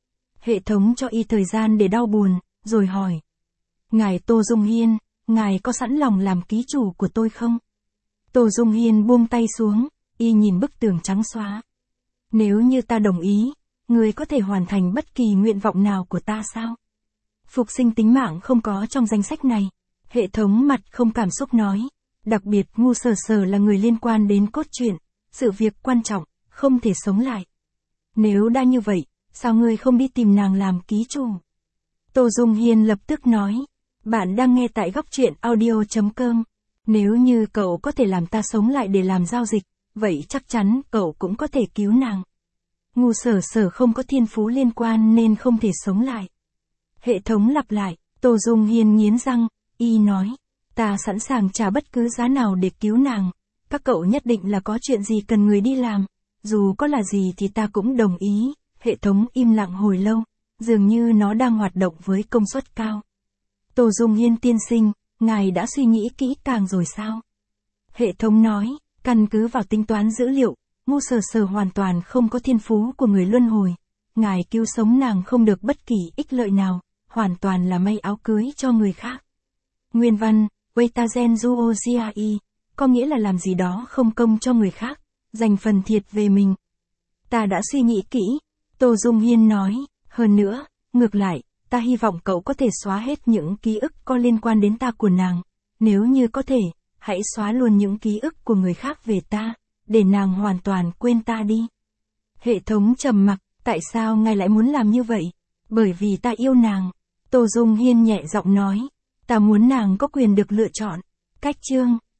Hệ thống cho y thời gian để đau buồn, rồi hỏi. Ngài Tô Dung Hiên, ngài có sẵn lòng làm ký chủ của tôi không? Tô Dung Hiên buông tay xuống, y nhìn bức tường trắng xóa. Nếu như ta đồng ý, người có thể hoàn thành bất kỳ nguyện vọng nào của ta sao? Phục sinh tính mạng không có trong danh sách này. Hệ thống mặt không cảm xúc nói. Đặc biệt ngu sở là người liên quan đến cốt truyện, sự việc quan trọng, không thể sống lại. Nếu đã như vậy, sao ngươi không đi tìm nàng làm ký chủ? Tô Dung Hiên lập tức nói. Bạn đang nghe tại góc truyện audio.com. Nếu như cậu có thể làm ta sống lại để làm giao dịch, vậy chắc chắn cậu cũng có thể cứu nàng. Ngu sở không có thiên phú liên quan nên không thể sống lại. Hệ thống lặp lại, Tô Dung Hiên nghiến răng, y nói. Ta sẵn sàng trả bất cứ giá nào để cứu nàng. Các cậu nhất định là có chuyện gì cần người đi làm. Dù có là gì thì ta cũng đồng ý. Hệ thống im lặng hồi lâu, dường như nó đang hoạt động với công suất cao. Tô Dung Hiên tiên sinh, ngài đã suy nghĩ kỹ càng rồi sao? Hệ thống nói, căn cứ vào tính toán dữ liệu, ngu sở hoàn toàn không có thiên phú của người luân hồi. Ngài cứu sống nàng không được bất kỳ ích lợi nào, hoàn toàn là may áo cưới cho người khác. Nguyên văn, Weitazen Zuoziai, có nghĩa là làm gì đó không công cho người khác, dành phần thiệt về mình. Ta đã suy nghĩ kỹ, Tô Dung Hiên nói, hơn nữa, ngược lại, ta hy vọng cậu có thể xóa hết những ký ức có liên quan đến ta của nàng. Nếu như có thể, hãy xóa luôn những ký ức của người khác về ta, để nàng hoàn toàn quên ta đi. Hệ thống trầm mặc, tại sao ngài lại muốn làm như vậy? Bởi vì ta yêu nàng. Tô Dung Hiên nhẹ giọng nói, ta muốn nàng có quyền được lựa chọn. Cách chương